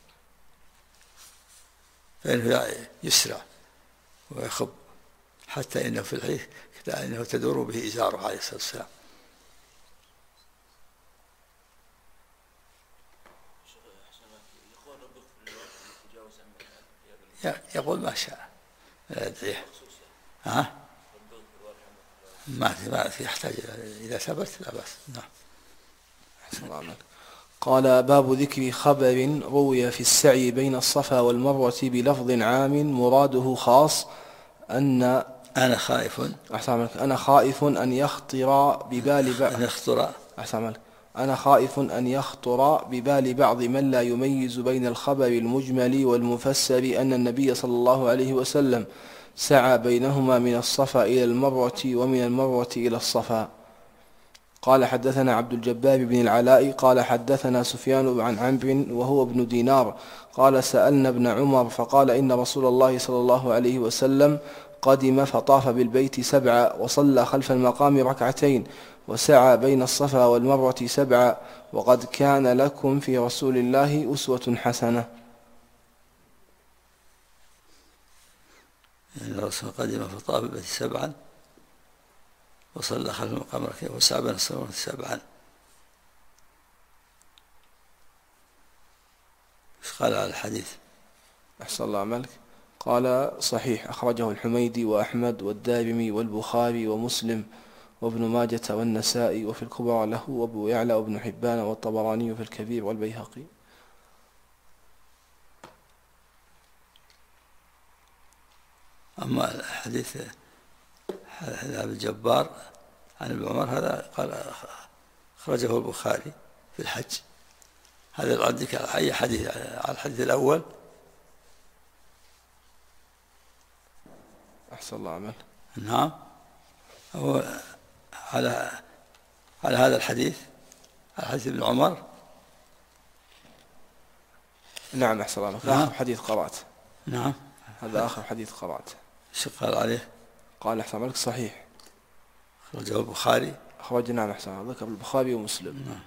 يسرع ويخب، حتى إنه في الحديث إنه تدور به إزاره عليه الصلاة والسلام. يقول ما شاء لا يدعيه. ما في يحتاج إذا ثبت لا بأس. نعم. قال باب ذكر خبر روي في السعي بين الصفا والمروة بلفظ عام مراده خاص، أن أنا خائف أن يخطر ببال بعض من لا يميز بين الخبر المجمل والمفسر أن النبي صلى الله عليه وسلم سعى بينهما من الصفا إلى المروة ومن المروة إلى الصفا. قال حدثنا عبد الجبار بن العلاء قال حدثنا سفيان عن عمرو وهو ابن دينار قال سألنا ابن عمر فقال إن رسول الله صلى الله عليه وسلم قدم فطاف بالبيت 7 وصلى خلف المقام 2 وسعى بين الصفا والمروة 7 وقد كان لكم في رسول الله أسوة حسنة. يعني الرسول قدم فطاف بالبيت 7 وصلى خلف المقام 2 وسعى بين الصفا والمروة 7. ايش قال على الحديث؟ أحسن الله عملك. قال صحيح، أخرجه الحميدي وأحمد والدارمي والبخاري ومسلم وابن ماجة والنسائي وفي الكبرى له وابو يعلى وابن حبان والطبراني في الكبير والبيهقي. أما الحديث أبي الجبار عن ابن عمر هذا قال أخرجه البخاري في الحج. هذا عندك أي حديث على الحديث الأول؟ أحسن الله عمل. نعم. هو على هذا الحديث، على حديث ابن عمر. نعم أحسن الله. نعم. آخر حديث قرأت. نعم. هذا آخر حديث قرأت. شو قال عليه؟ قال أحسن الله صحيح. أخرجه البخاري. أخرج نعم أحسن الله ذكر البخاري ومسلم. نعم.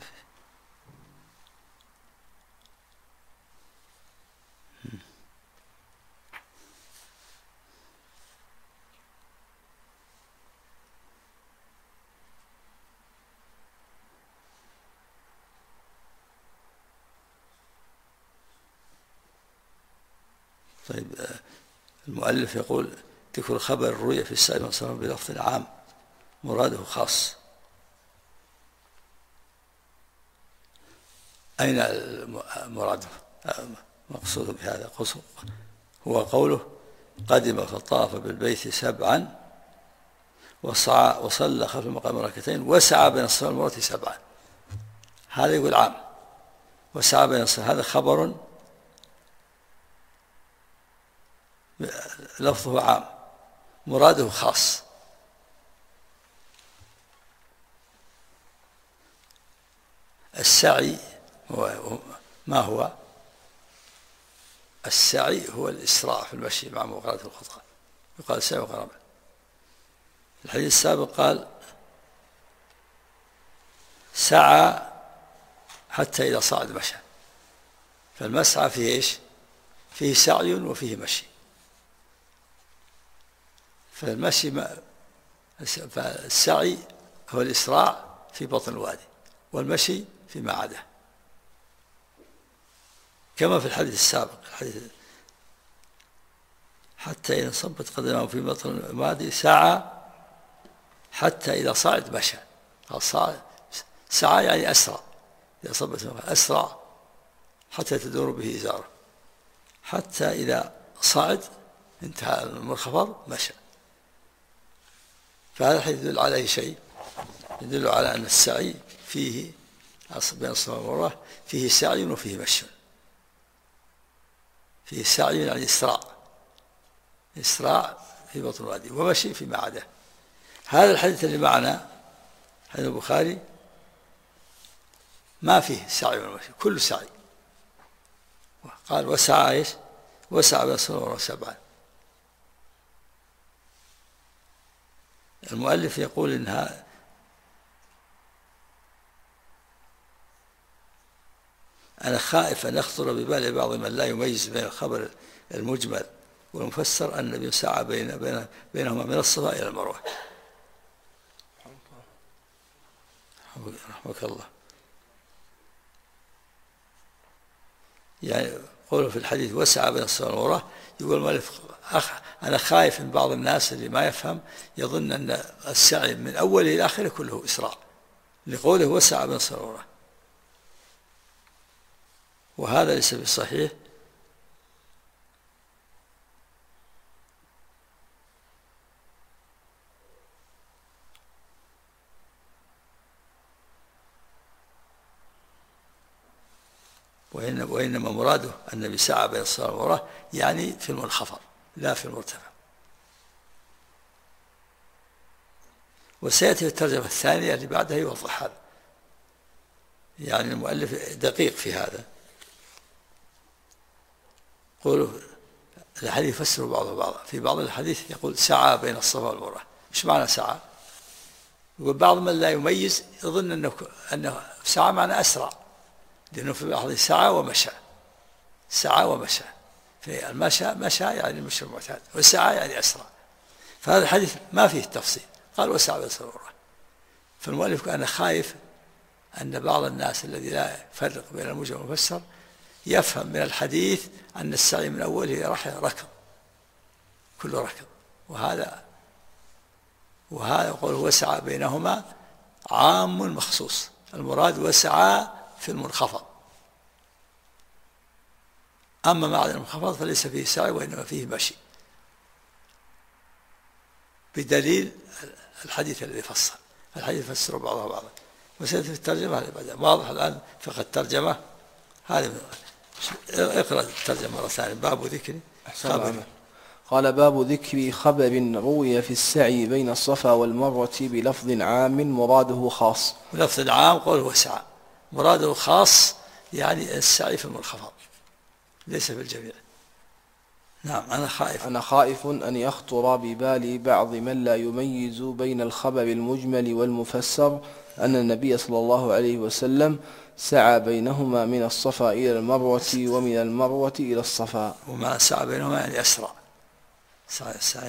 طيب، المؤلف يقول ذكر خبر الرؤيا في السعي بين الصفا بلفظ عام مراده خاص. أين المراد مقصود بهذا؟ هو قوله قدم فطاف بالبيت 7 وصلى خلف المقام 2 وسعى بين الصفا والمروة 7. هذا يقول عام، وسعى بين الصفا هذا خبر لفظه عام مراده خاص. السعي ما هو؟ السعي هو الإسراع في المشي مع مغالاة الخطى، يقال سعي وغرابة. الحديث السابق قال سعى حتى إذا صعد مشى، فالمسعى فيه إيش؟ فيه سعي وفيه مشي. فالسعي هو الإسراع في بطن الوادي، والمشي فيما عداه، كما في الحديث السابق، الحديث حتى إذا صبت قدمه في بطن الوادي سعى حتى إذا صعد مشى. سعى يعني أسرع، إذا صبت أسرع حتى تدور به إزاره، حتى إذا صعد انتهى المنخفض مشى. فهذا الحديث يدل على شيء، يدل على أن السعي فيه بين الصفا والمروة فيه سعي وفيه مشي. فيه سعي يعني إسراع في بطن الوادي، ومشي فيما عداه. هذا الحديث اللي معنا حديث البخاري ما فيه سعي ومشي، كله سعي. قال وسعى إيش؟ وسعى بين الصفا والمروة 7. المؤلف يقول إنها أنا خائف أن يخطر ببال بعض من لا يميز بين الخبر المجمل والمفسر أن النبي سعى بينهما من الصفا إلى المروة. رحمك الله. يعني قوله في الحديث وسعى بين الصفا والمروة، يقول المؤلف أنا خايف من بعض الناس اللي ما يفهم يظن أن السعي من أوله إلى آخره كله إسراع، لقوله وسعى بين الصفا والمروة، وهذا ليس بصحيح. وإنما مراده النبي سعى بين الصفا والمروة يعني في المنخفض لا في المرتفع. وسيأتي في الترجمة الثانية اللي بعدها يوضح هذا، يعني المؤلف دقيق في هذا. قولوا الحديث يفسر بعضه بعضا، في بعض الحديث يقول سعى بين الصفا والمروة. إيش معنى سعى؟ يقول بعض من لا يميز يظن أنه سعى معنى أسرع، لأنه في بعض سعى ومشى، سعى ومشى، في المشى مشى يعني المشي المعتاد، والسعى يعني أسرع. فهذا الحديث ما فيه تفصيل، قال وسعى بين الصفا والمروة. فالمؤلف أنا خايف أن بعض الناس الذي لا يفرق بين المجمل والمفسر يفهم من الحديث أن السعي من أوله ركض، كله ركض، وهذا يقول وسعى بينهما عام مخصوص، المراد وسعى في المنخفض. أما ما عدا المنخفض فليس فيه سعي وإنما فيه مشي، بدليل الحديث الذي فصل. الحديث فسر بعضها بعضا، وسيأتي في الترجمة هذا بعد واضح الآن فقه الترجمة هذه. اقرأ الترجمة مرة ثانية. باب ذكر خبر. قال باب ذكر خبر روي في السعي بين الصفا والمروة بلفظ عام مراده خاص. بلفظ عام قوله وسعى، مراده خاص يعني السعي في المنخفض ليس في الجميع. نعم. أنا خائف أن يخطر ببال بعض من لا يميز بين الخبر المجمل والمفسر أن النبي صلى الله عليه وسلم سعى بينهما من الصفا إلى المروة ومن المروة إلى الصفا. وما سعى بينهما يعني أسرع، سعي.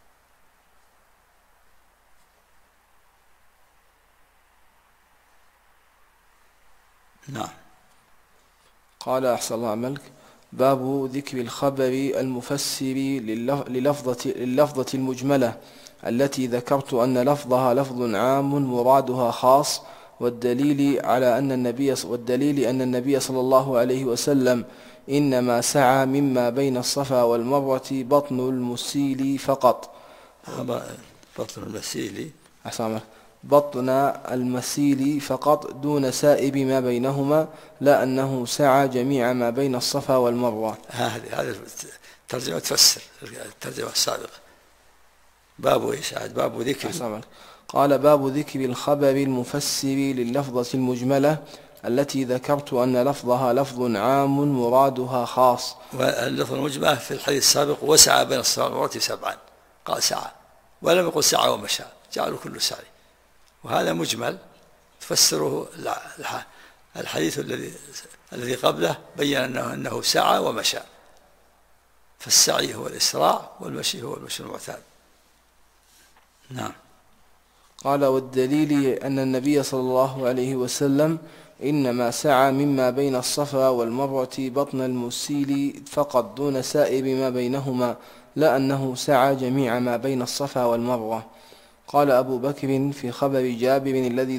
نعم. قال أحسن الله عملك باب ذكر الخبر المفسر لللفظة المجملة التي ذكرت أن لفظها لفظ عام مرادها خاص، والدليل أن النبي صلى الله عليه وسلم إنما سعى مما بين الصفا والمروة بطن المسيل فقط. بطن المسيل بطن المسيل فقط دون سائب ما بينهما، لا أنه سعى جميع ما بين الصفا والمروة. هذه الترجمة تفسر الترجمة السابقة. باب إيش؟ باب ذكر. قال باب ذكر الخبر المفسر لللفظة المجملة التي ذكرت أن لفظها لفظ عام مرادها خاص. واللفظ المجملة في الحديث السابق وسعى بين الصفا والمروة 7، قال سعى ولم يقل سعى ومشى، جعلوا كل سعي، وهذا مجمل تفسره الحديث الذي قبله بين أنه سعى ومشى، فالسعي هو الإسراع والمشي هو المشي المعتاد. نعم. قال والدليل أن النبي صلى الله عليه وسلم إنما سعى مما بين الصفا والمروة بطن المسيل فقط دون سائر ما بينهما، لا أنه سعى جميع ما بين الصفا والمروة. قال أبو بكر في خبر جابر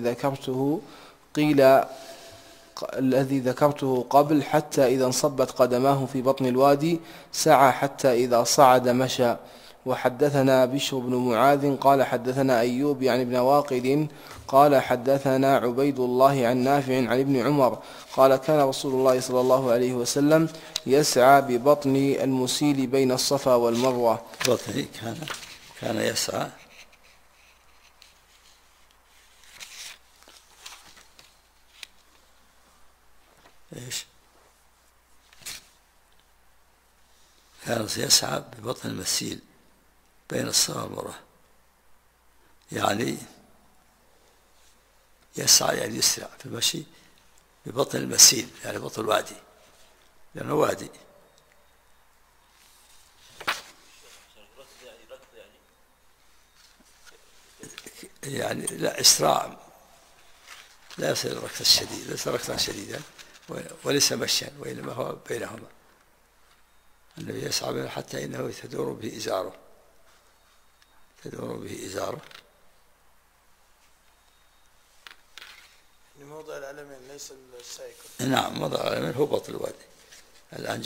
الذي ذكرته قبل حتى إذا انصبت قدماه في بطن الوادي سعى حتى إذا صعد مشى. وحدثنا بشر بن معاذ قال حدثنا أيوب يعني ابن واقد قال حدثنا عبيد الله عن نافع عن ابن عمر قال كان رسول الله صلى الله عليه وسلم يسعى ببطن المسيل بين الصفا والمروة. بطنه كان يسعى إيش؟ كان يسعى ببطن المسيل بين الصفا والمروة، يعني يسعى يعني يسرع في المشي ببطن المسيل يعني بطن الوادي، لأنه وادي. يعني لا إسراع، لا يصل الركض الشديد، ليس ركضا شديدا وليس مشيا، وإنما هو بينهما. النبي يسعى بينه حتى إنه تدور به إزاره. موضع العلمين ليس السايكل. نعم، موضع العلمين هو بطن الوادي. الآن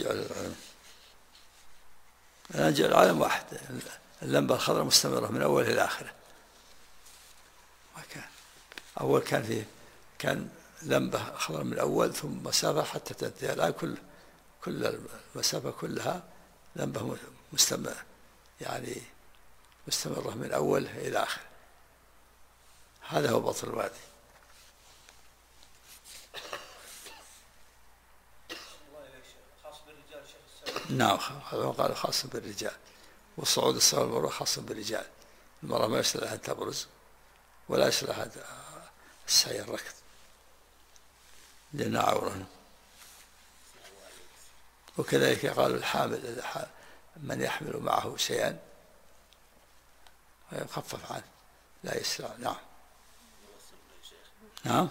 جعل العلم واحد، اللمبة الخضراء مستمرة من أول إلى آخره. أول كان لمبة خضراء من الأول ثم مسافة حتى تنتهي. الآن كل المسافة كلها لمبة مستمرة، يعني مستمرة من أول إلى آخر. هذا هو بطن الوادي. نعم، قال خاص بالرجال، والصعود الصفا والمروة خاص بالرجال. المرأة ما يصلح لها أن تبرز ولا يصلح لها السعي الركض لأنها عورة. وكذلك قالوا الحامل من يحمل معه شيئا ويخفف عنه لا يسرع. نعم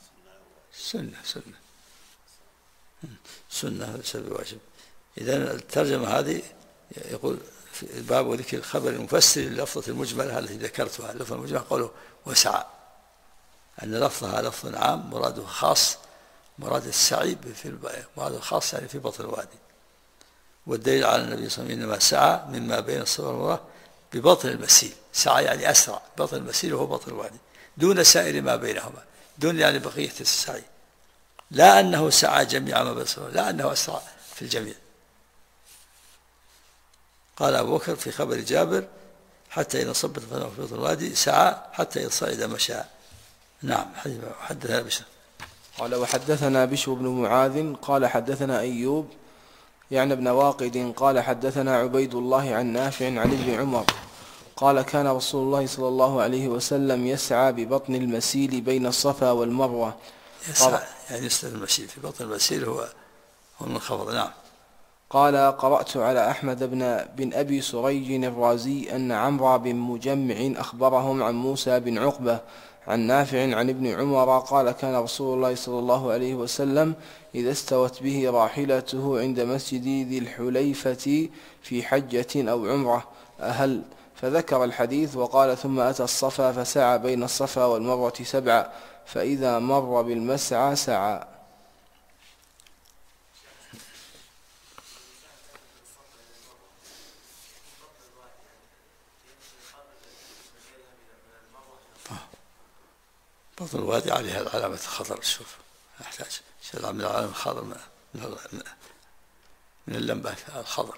سنة ليس بواجب. إذن الترجمة هذه يقول في باب ذكر الخبر المفسر لللفظة المجملة التي ذكرتها. اللفظة المجملة قوله وسعى، أن لفظها لفظ عام مراده خاص، مراد السعي مراد خاص يعني في بطن الوادي. والدليل على النبي صلى الله عليه وسلم إنما سعى مما بين الصفا والمروة ببطن المسيل. سعى يعني أسرع، بطن المسيل وهو بطن الوادي دون سائر ما بينهما، دون يعني بقية السعي، لا أنه سعى جميع ما بين الصفا، لا أنه أسرع في الجميع. قال أبو بكر في خبر جابر حتى إذا صبت قدمه في بطن الوادي سعى حتى إذا صعد مشى. نعم. حدثنا بشر قال وحدثنا بشر بن معاذ قال حدثنا أيوب يعني ابن واقد قال حدثنا عبيد الله عن نافع عن ابن عمر قال كان رسول الله صلى الله عليه وسلم يسعى ببطن المسيل بين الصفا والمروة. يسعى يعني يسعى المسيل، في بطن المسيل هو المنخفض. نعم. قال قرأت على أحمد بن أبي سريج الرازي أن عمرو بن مجمع أخبرهم عن موسى بن عقبة عن نافع عن ابن عمر قال كان رسول الله صلى الله عليه وسلم إذا استوت به راحلته عند مسجد ذي الحليفة في حجة أو عمرة أهل، فذكر الحديث وقال ثم أتى الصفا فسعى بين الصفا والمروة 7 فإذا مر بالمسعى سعى. بطن الوادي عليها علامة الخطر. شوف يحتاج شيء من علامة الخطر من اللمبة الخضر.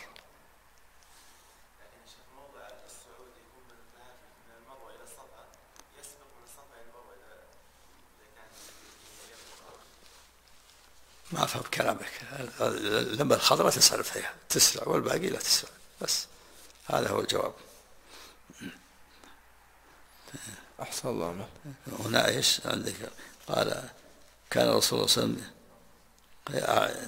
ما أفهم كلامك. اللمبة الخضراء تسرع فيها، تسرع، والباقي لا تسرع، بس هذا هو الجواب. أحسن الله عنك. هنا إيش عندك؟ قال كان رسول الله صلى الله عليه وسلم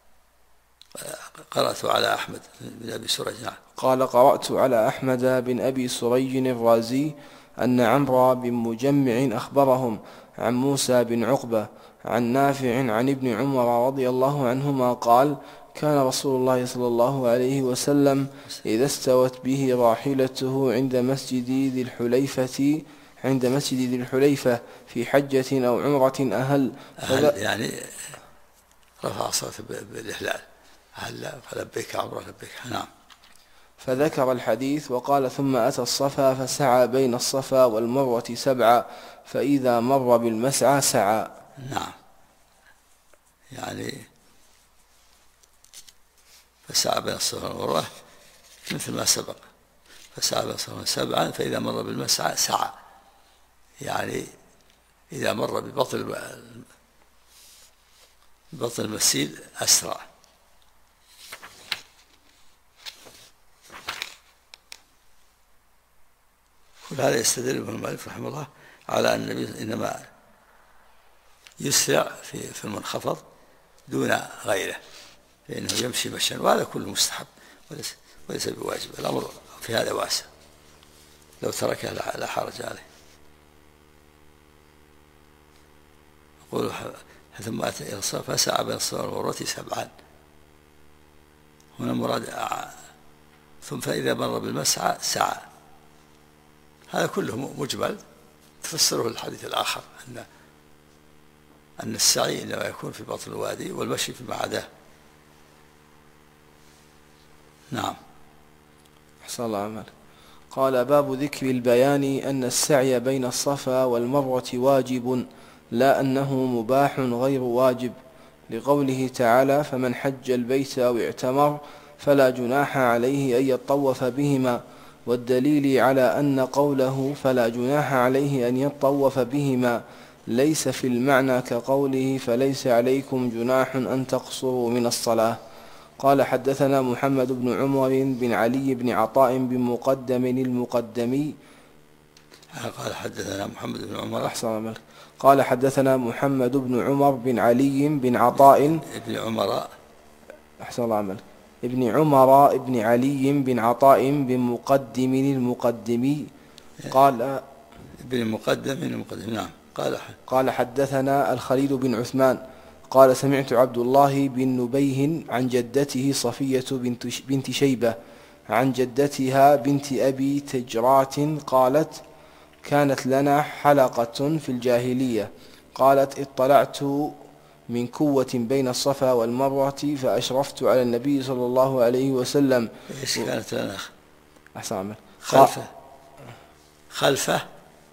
قرأت على أحمد بن أبي سريج. نعم. قال قرأت على أحمد بن أبي سريج الرازي أن عمرو بن مجمع أخبرهم عن موسى بن عقبة عن نافع عن ابن عمر رضي الله عنهما قال كان رسول الله صلى الله عليه وسلم إذا استوت به راحلته عند مسجد ذي الحليفة في حجة أو عمرة أهل يعني رفع صوته بالإهلال، أهل فلبيك عمرة لبيك. نعم. فذكر الحديث وقال ثم أتى الصفا فسعى بين الصفا والمروة 7 فإذا مر بالمسعى سعى. نعم. يعني فسعى بين الصفا والمروة مثل ما سبق، فسعى بين الصفا 7 فإذا مر بالمسعى سعى، يعني إذا مر ببطن المسيل أسرع. كل هذا يستدل ابن مالك رحمه الله على أن النبي إنما يسرع في المنخفض دون غيره، فإنه يمشي مشيا، وهذا كله مستحب وليس بواجب. الأمر في هذا واسع، لو تركه لا حرج عليه. يقول ثم أتى إلى الصفا فسعى بين الصفا والمروة 7. هنا مراد ثم فإذا مر بالمسعى سعى. هذا كله مجمل تفسره الحديث الآخر أن السعي إنما يكون في بطن الوادي والمشي فيما عداه. نعم. أحسن الله عمل. قال باب ذكر البيان أن السعي بين الصفا والمروة واجب لا أنه مباح غير واجب، لقوله تعالى فمن حج البيت أو اعتمر فلا جناح عليه أن يطوف بهما، والدليل على أن قوله فلا جناح عليه أن يطوف بهما ليس في المعنى كقوله فليس عليكم جناح أن تقصروا من الصلاة. قال حدثنا محمد بن عمر بن علي بن عطاء بن مقدم المقدمي. قال حدثنا محمد بن عمر. أحسن الله. قال حدثنا محمد بن عمر بن علي بن عطاء ابن عمر. أحسن الله عمل. ابن عمر ابن علي بن عطاء بن مقدم المقدمي. قال ابن مقدم. نعم. قال حدثنا الخليل بن عثمان قال سمعت عبد الله بن نبيه عن جدته صفية بنت شيبة عن جدتها بنت أبي تجرات قالت كانت لنا حلقة في الجاهلية، قالت اطلعت من كوة بين الصفا والمروة فأشرفت على النبي صلى الله عليه وسلم. إيش كانت لنا؟ أحسن عمل. خلفه.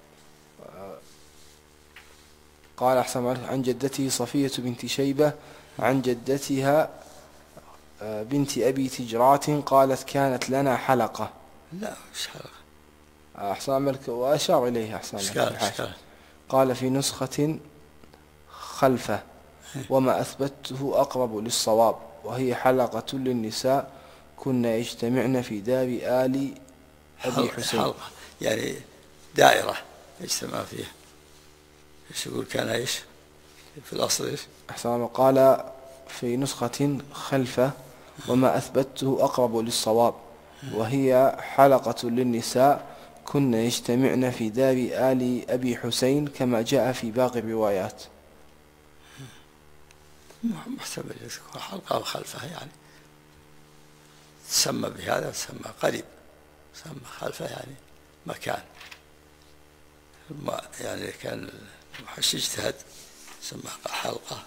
قال أحسن عن جدته صفية بنت شيبة عن جدتها بنت أبي تجرات قالت كانت لنا حلقة. لا مش حلقة. أحسن عملك وأشار إليه. أحسن قال في نسخة خلفه وما أثبته أقرب للصواب، وهي حلقة للنساء كنا يجتمعن في دار آل أبي حسين. حلقة يعني دائرة يجتمع فيها. ايش يقول كان ايش في الأصل ايش؟ أحسن. قال في نسخة خلفه وما أثبته أقرب للصواب، وهي حلقة للنساء كنا يجتمعن في دار آل أبي حسين كما جاء في باقي الروايات. محتمل يكون حلقة أو خلفها، يعني تسمى بهذا وتسمى قريب، تسمى خلفه يعني مكان، يعني كان المحشي اجتهد سمى حلقة.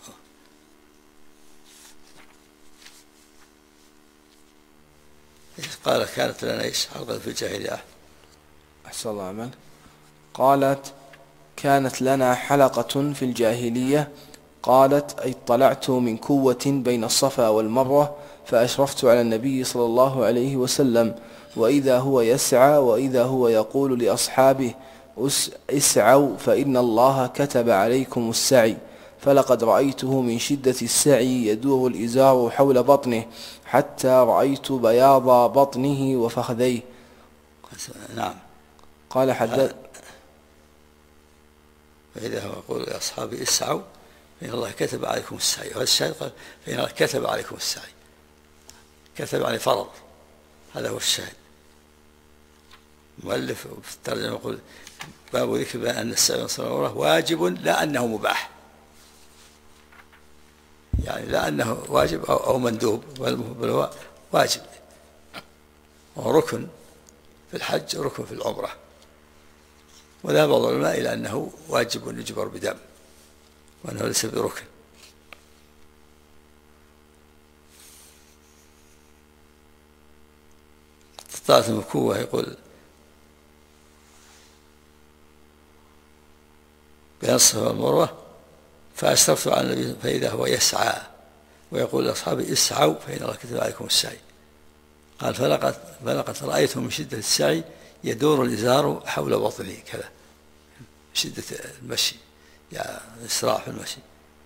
قال كانت لنا ايش حلقة في الجاهلية. أحسن الله عمل. قالت كانت لنا حلقة في الجاهلية. قالت: أي اطلعت من كوة بين الصفا والمروة فأشرفت على النبي صلى الله عليه وسلم، وإذا هو يسعى وإذا هو يقول لأصحابه: اسعوا فإن الله كتب عليكم السعي، فلقد رأيته من شدة السعي يدور الإزار حول بطنه حتى رأيت بياض بطنه وفخذيه. نعم. قال حدث فإذا هو يقول لأصحابه: اسعوا فإن الله كتب عليكم السعي. وهذا الشاهد قال: فإن الله كتب عليكم السعي، كتب يعني فرض. هذا هو الشاهد. المؤلف في الترجمة يقول: باب ذكر بأن السعي من صلاة العمرة واجب لا أنه مباح، يعني لا أنه واجب أو مندوب، بل هو واجب، وهو ركن في الحج وركن في العمرة. وذهب بعض العلماء إلى أنه واجب يجبر بدم، وأنه ليس بركن. طلعت المكوة يقول بين الصفا والمروة فأشرفت على النبي فإذا هو يسعى ويقول لأصحابه: اسعوا فإن الله كتب عليكم السعي. قال: فلقد رأيته من شدة السعي يدور الإزار حول بطنه كذا، شدة المشي، يعني إسراع في المشي.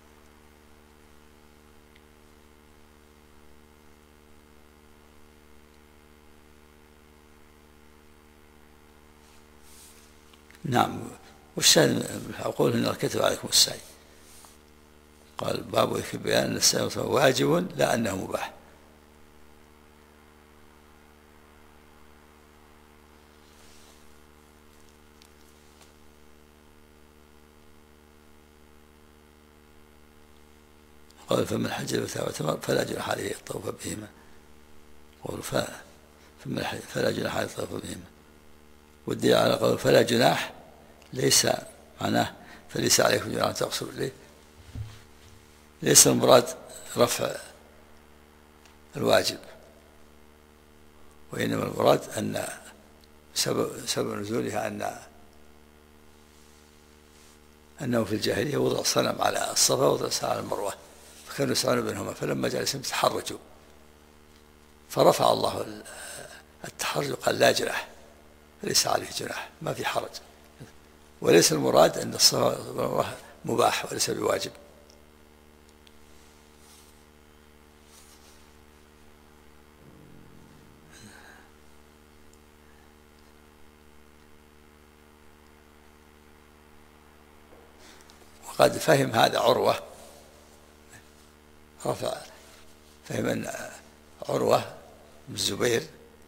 نعم. والشاهد أقول إن الله كتب عليكم السعي. قال: باب ذكر بيان أن السعي واجب لا أنه مباح. قال: فمن حج البيت واعتمر فلا جناح عليه الطواف بهما. قول فلا جناح عليه الطواف بهما. والدليل على قول فلا جناح ليس معناه فليس عليكم جناح تقصروا إليه، ليس المراد رفع الواجب، وإنما المراد أن سبب نزولها أنه في الجاهلية وضع صنم على الصفا ووضع صنم على المروة، فكانوا يسعون بينهما، فلما جاء الإسلام تحرجوا فرفع الله التحرج وقال: لا جناح، ليس عليه جناح، ما في حرج. وليس المراد أن الصفا والمروة مباح وليس بواجب. وقد فهم هذا عروة، فهم أن عروة بن الزبير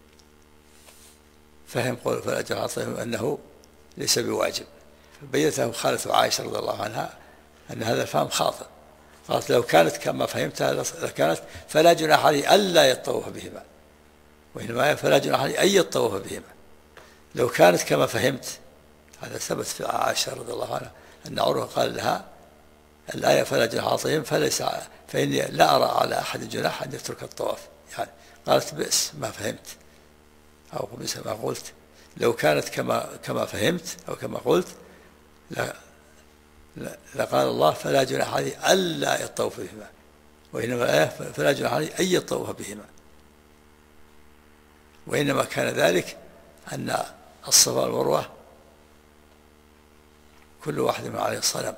فهم قول فلا جناح عليه أنه ليس بواجب، فبينت له خالته عائشة رضي الله عنها أن هذا الفهم خاطئ. قالت: لو كانت كما فهمتها لكانت فلا جناح عليه ألا يطوف بهما، وإنما فلا جناح عليه أن يطوف بهما. لو كانت كما فهمت، هذا ثبت في عائشة رضي الله عنها أن عروة قال لها الآية فلا جناح عليهم فإني لا أرى على أحد جناح أن يترك الطواف. يعني قالت: بئس ما فهمت، أو بئس ما قلت. لو كانت كما فهمت أو كما قلت لقال الله فلا جناح عليه ألا يطوف بهما، وإنما الآية فلا جناح عليه أن يطوف بهما. وإنما كان ذلك أن الصفا والمروة كل واحد من عليه صنم،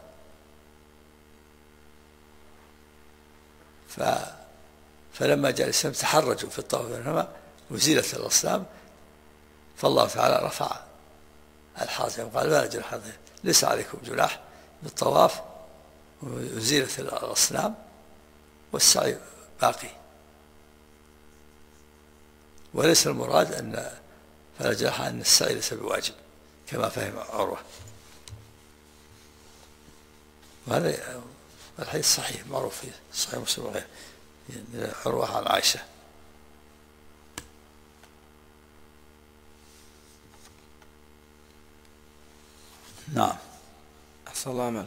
فلما جاء الإسلام تحرجوا في الطواف بينهما وزيلت الأصنام، فالله تعالى رفع الحرج وقال: لا جناح عليه، ليس عليكم جناح بالطواف وزيلت الأصنام والسعي باقي. وليس المراد أن فلا جناح أن السعي ليس بواجب كما فهم عروة. وهذا الحديث صحيح معروف في صحيح مسلم وغيره من عروة عن عائشة. نعم. أحسن الله عمل.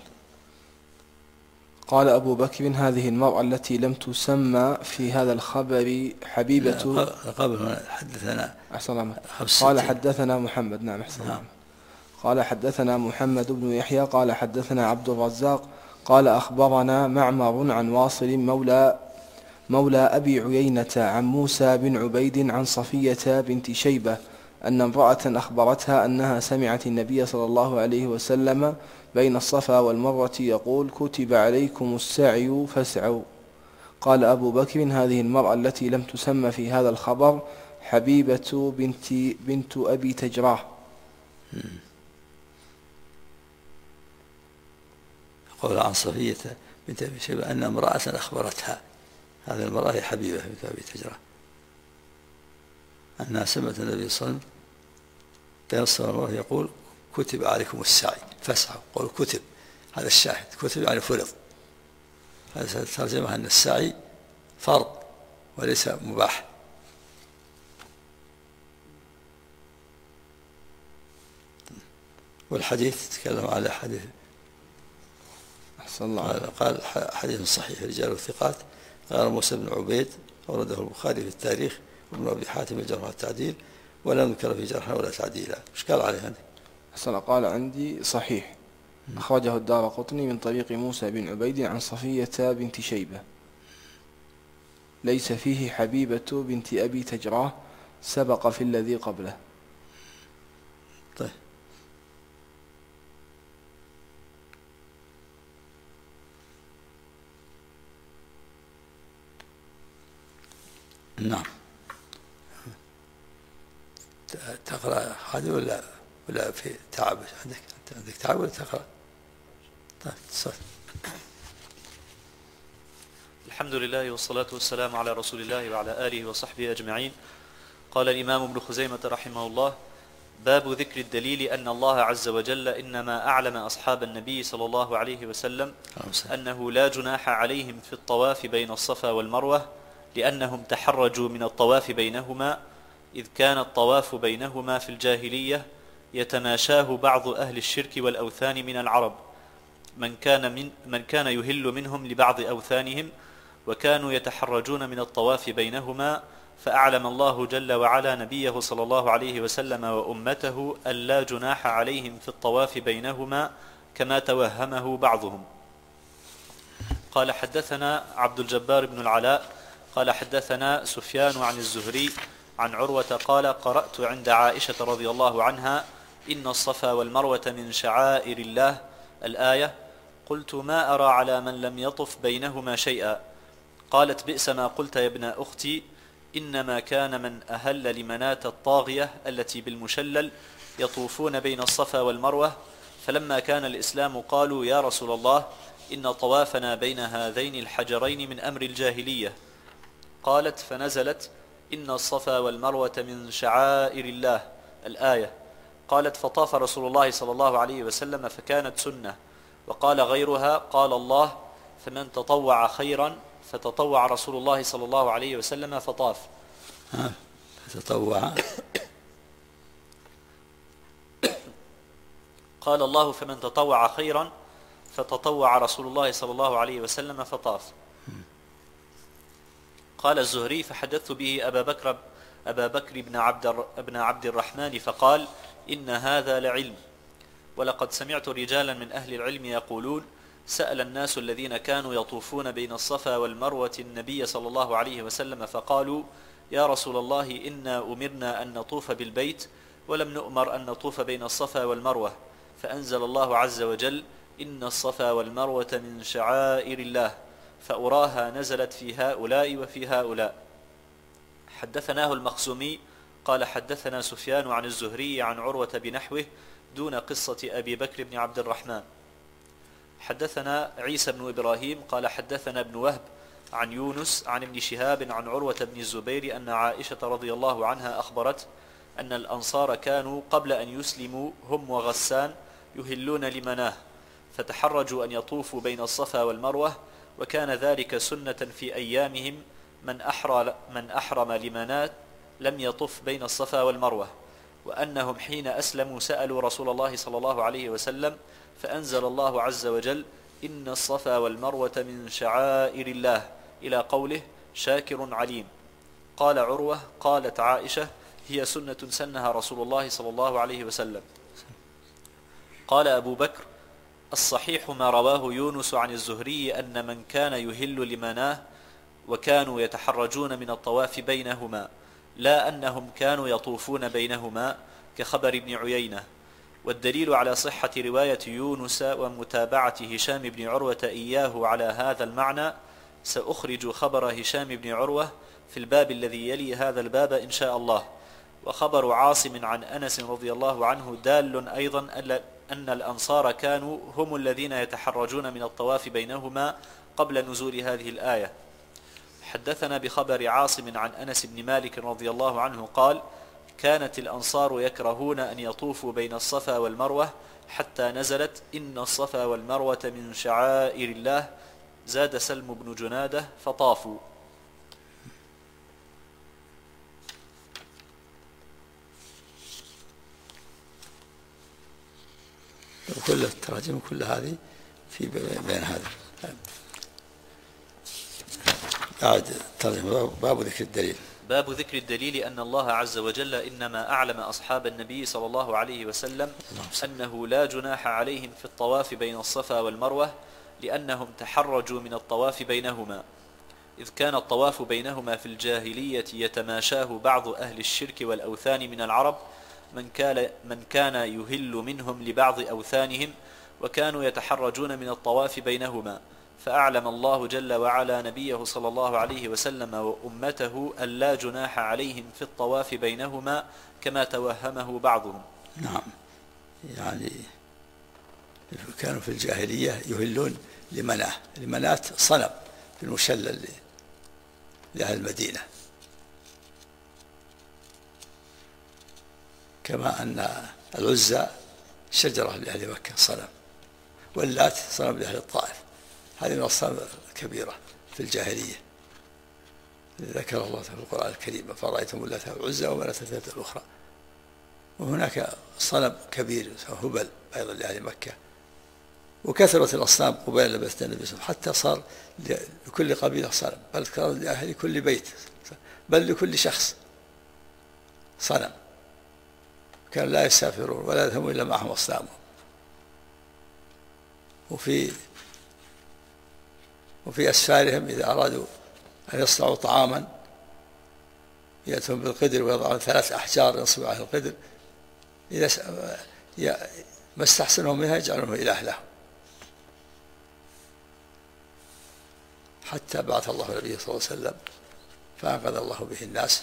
قال أبو بكر: هذه المرأة التي لم تسمى في هذا الخبر حبيبة. قبل حدثنا. أحسن الله عمل. قال: حدثنا محمد. نعم. أحسن الله عمل. قال حدثنا محمد بن يحيى قال حدثنا عبد الرزاق قال أخبرنا معمر عن واصل مولى أبي عيينة عن موسى بن عبيد عن صفية بنت شيبة أن امرأة أخبرتها أنها سمعت النبي صلى الله عليه وسلم بين الصفا والمروة يقول: كتب عليكم السعي فاسعوا. قال أبو بكر: هذه المرأة التي لم تسمى في هذا الخبر حبيبة بنت أبي تجراه. قول عن صفية بنت أبي شيبة أن امرأة أخبرتها، هذه المرأة هي حبيبة بنت أبي تجراه، أنها سمعت النبي صلى الله عليه وسلم بين الصفا والمروة يقول: كتب عليكم السعي فاسعوا. قول كتب، هذا الشاهد، كتب يعني فرض. هذا ترجمة أن السعي فرض وليس مباح. والحديث تكلم على حديث قال حديث صحيح رجال الثقات. قال موسى بن عبيد أورده البخاري في التاريخ وابن أبي حاتم الجرح والتعديل ولم يذكر في جرح ولا تعديلا. ايش قال عليه عندي؟ حسن قال عندي صحيح. أخرجه الدارقطني من طريق موسى بن عبيد عن صفية بنت شيبة، ليس فيه حبيبة بنت أبي تجراه، سبق في الذي قبله. طيب. نعم. تقرأ هذه ولا في تعب؟ عندك تعب ولا تقرأ؟ طيب تصل. الحمد لله والصلاة والسلام على رسول الله وعلى آله وصحبه أجمعين. قال الإمام ابن خزيمة رحمه الله: باب ذكر الدليل أن الله عز وجل إنما أعلم أصحاب النبي صلى الله عليه وسلم أنه لا جناح عليهم في الطواف بين الصفا والمروة، لأنهم تحرجوا من الطواف بينهما، إذ كان الطواف بينهما في الجاهلية يتماشاه بعض أهل الشرك والأوثان من العرب، من كان يهل منهم لبعض أوثانهم، وكانوا يتحرجون من الطواف بينهما، فأعلم الله جل وعلا نبيه صلى الله عليه وسلم وأمته ألا جناح عليهم في الطواف بينهما كما توهمه بعضهم. قال حدثنا عبد الجبار بن العلاء قال حدثنا سفيان عن الزهري عن عروة قال: قرأت عند عائشة رضي الله عنها: إن الصفا والمروة من شعائر الله، الآية. قلت: ما أرى على من لم يطف بينهما شيئا. قالت: بئس ما قلت يا ابن أختي، إنما كان من أهل لمناة الطاغية التي بالمشلل يطوفون بين الصفا والمروة، فلما كان الإسلام قالوا: يا رسول الله، إن طوافنا بين هذين الحجرين من أمر الجاهلية. قالت: فنزلت: إن الصفا والمروة من شعائر الله، الآية. قالت: فطاف رسول الله صلى الله عليه وسلم فكانت سنة. وقال غيرها: قال الله: فمن تطوع خيرا، فتطوع رسول الله صلى الله عليه وسلم فطاف. فتطوع. قال الله: فمن تطوع خيرا، فتطوع رسول الله صلى الله عليه وسلم فطاف. قال الزهري: فحدثت به أبا بكر بن عبد الرحمن فقال: إن هذا لعلم. ولقد سمعت رجالا من أهل العلم يقولون: سأل الناس الذين كانوا يطوفون بين الصفا والمروة النبي صلى الله عليه وسلم فقالوا: يا رسول الله، إنا أمرنا أن نطوف بالبيت ولم نؤمر أن نطوف بين الصفا والمروة، فأنزل الله عز وجل: إن الصفا والمروة من شعائر الله، فأراها نزلت في هؤلاء وفي هؤلاء. حدثناه المخزومي قال حدثنا سفيان عن الزهري عن عروة بنحوه دون قصة أبي بكر بن عبد الرحمن. حدثنا عيسى بن إبراهيم قال حدثنا ابن وهب عن يونس عن ابن شهاب عن عروة بن الزبير أن عائشة رضي الله عنها أخبرت أن الأنصار كانوا قبل أن يسلموا هم وغسان يهلون لمناه، فتحرجوا أن يطوفوا بين الصفا والمروة، وكان ذلك سنة في أيامهم. من أحرم لمناه لم يطف بين الصفا والمروة، وأنهم حين أسلموا سألوا رسول الله صلى الله عليه وسلم، فأنزل الله عز وجل: إن الصفا والمروة من شعائر الله، إلى قوله: شاكر عليم. قال عروة: قالت عائشة: هي سنة سنها رسول الله صلى الله عليه وسلم. قال أبو بكر: الصحيح ما رواه يونس عن الزهري أن من كان يهل لمناه وكانوا يتحرجون من الطواف بينهما، لا أنهم كانوا يطوفون بينهما كخبر ابن عيينة. والدليل على صحة رواية يونس ومتابعة هشام بن عروة إياه على هذا المعنى سأخرج خبر هشام بن عروة في الباب الذي يلي هذا الباب إن شاء الله. وخبر عاصم عن أنس رضي الله عنه دال أيضا أن الأنصار كانوا هم الذين يتحرجون من الطواف بينهما قبل نزول هذه الآية. حدثنا بخبر عاصم عن أنس بن مالك رضي الله عنه قال: كانت الأنصار يكرهون أن يطوفوا بين الصفا والمروة حتى نزلت: إن الصفا والمروة من شعائر الله. زاد سلم بن جنادة: فطافوا. كل التراجم كل هذه في بين هذا. قاعد ترجمة باب ذكر الدليل. باب ذكر الدليل أن الله عز وجل إنما أعلم أصحاب النبي صلى الله عليه وسلم أنه لا جناح عليهم في الطواف بين الصفا والمروة لأنهم تحرجوا من الطواف بينهما، إذ كان الطواف بينهما في الجاهلية يتماشاه بعض أهل الشرك والأوثان من العرب من كان يهل منهم لبعض أوثانهم، وكانوا يتحرجون من الطواف بينهما، فأعلم الله جل وعلا نبيه صلى الله عليه وسلم وأمته ألا جناح عليهم في الطواف بينهما كما توهمه بعضهم. نعم، يعني كانوا في الجاهلية يهلون لمناة صنم في المشلل لأهل المدينة، كما أن العزى شجرة لأهل مكة صنم، واللات صنم لأهل الطائف. هذه من الأصنام الكبيرة في الجاهلية ذكر الله في القرآن الكريم: فرأيتم اللات والعزى ومناة الثالثة الأخرى. وهناك صنم كبير هبل أيضا لأهل مكة. وكثرت الأصنام قبيل بعثة النبي صلى الله عليه وسلم حتى صار لكل قبيلة صنم، بل كان لأهل كل بيت، بل لكل شخص صنم. كان لا يسافرون ولا يذهبون إلا معهم أصنامهم. وفي أسفارهم إذا أرادوا أن يصنعوا طعاما يأتون بالقدر ويضعون 3 أحجار ينصبوا على القدر، إذا ما استحسنهم منها يجعلونه إله لهم، حتى بعث الله النبي صلى الله عليه وسلم فأنقذ الله به الناس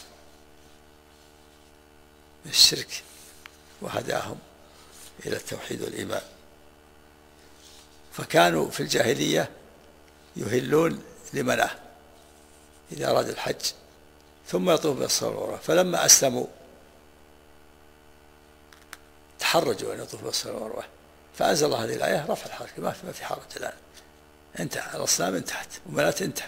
من الشرك وهداهم إلى التوحيد والإيمان. فكانوا في الجاهلية يهلون لمناه إذا أراد الحج، ثم يطوف بالصفا والمروة. فلما أسلموا تحرجوا أن يطوفوا بالصفا والمروة، فأنزل الله هذه الآية: رفع الحرج، ما في حرج الآن، انتهى الأصنام، انتهت، ومناة انتهى،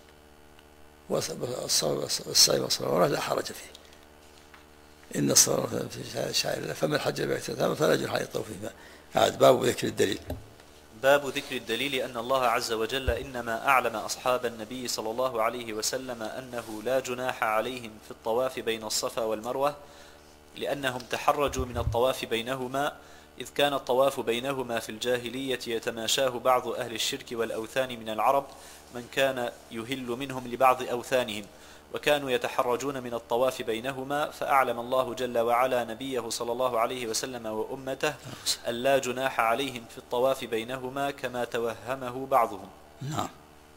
والصعيد والصفا والمروة لا حرج فيه. إن الصلاة في شعائر الله فمن حج البيت فلا جناح عليه الطواف فيهما. هذا باب ذكر الدليل. باب ذكر الدليل أن الله عز وجل إنما أعلم أصحاب النبي صلى الله عليه وسلم أنه لا جناح عليهم في الطواف بين الصفا والمروة لأنهم تحرجوا من الطواف بينهما، إذ كان الطواف بينهما في الجاهلية يتماشاه بعض أهل الشرك والأوثان من العرب من كان يهل منهم لبعض أوثانهم، وكانوا يتحرجون من الطواف بينهما، فأعلم الله جل وعلا نبيه صلى الله عليه وسلم وأمته ألا جناح عليهم في الطواف بينهما كما توهمه بعضهم. نعم.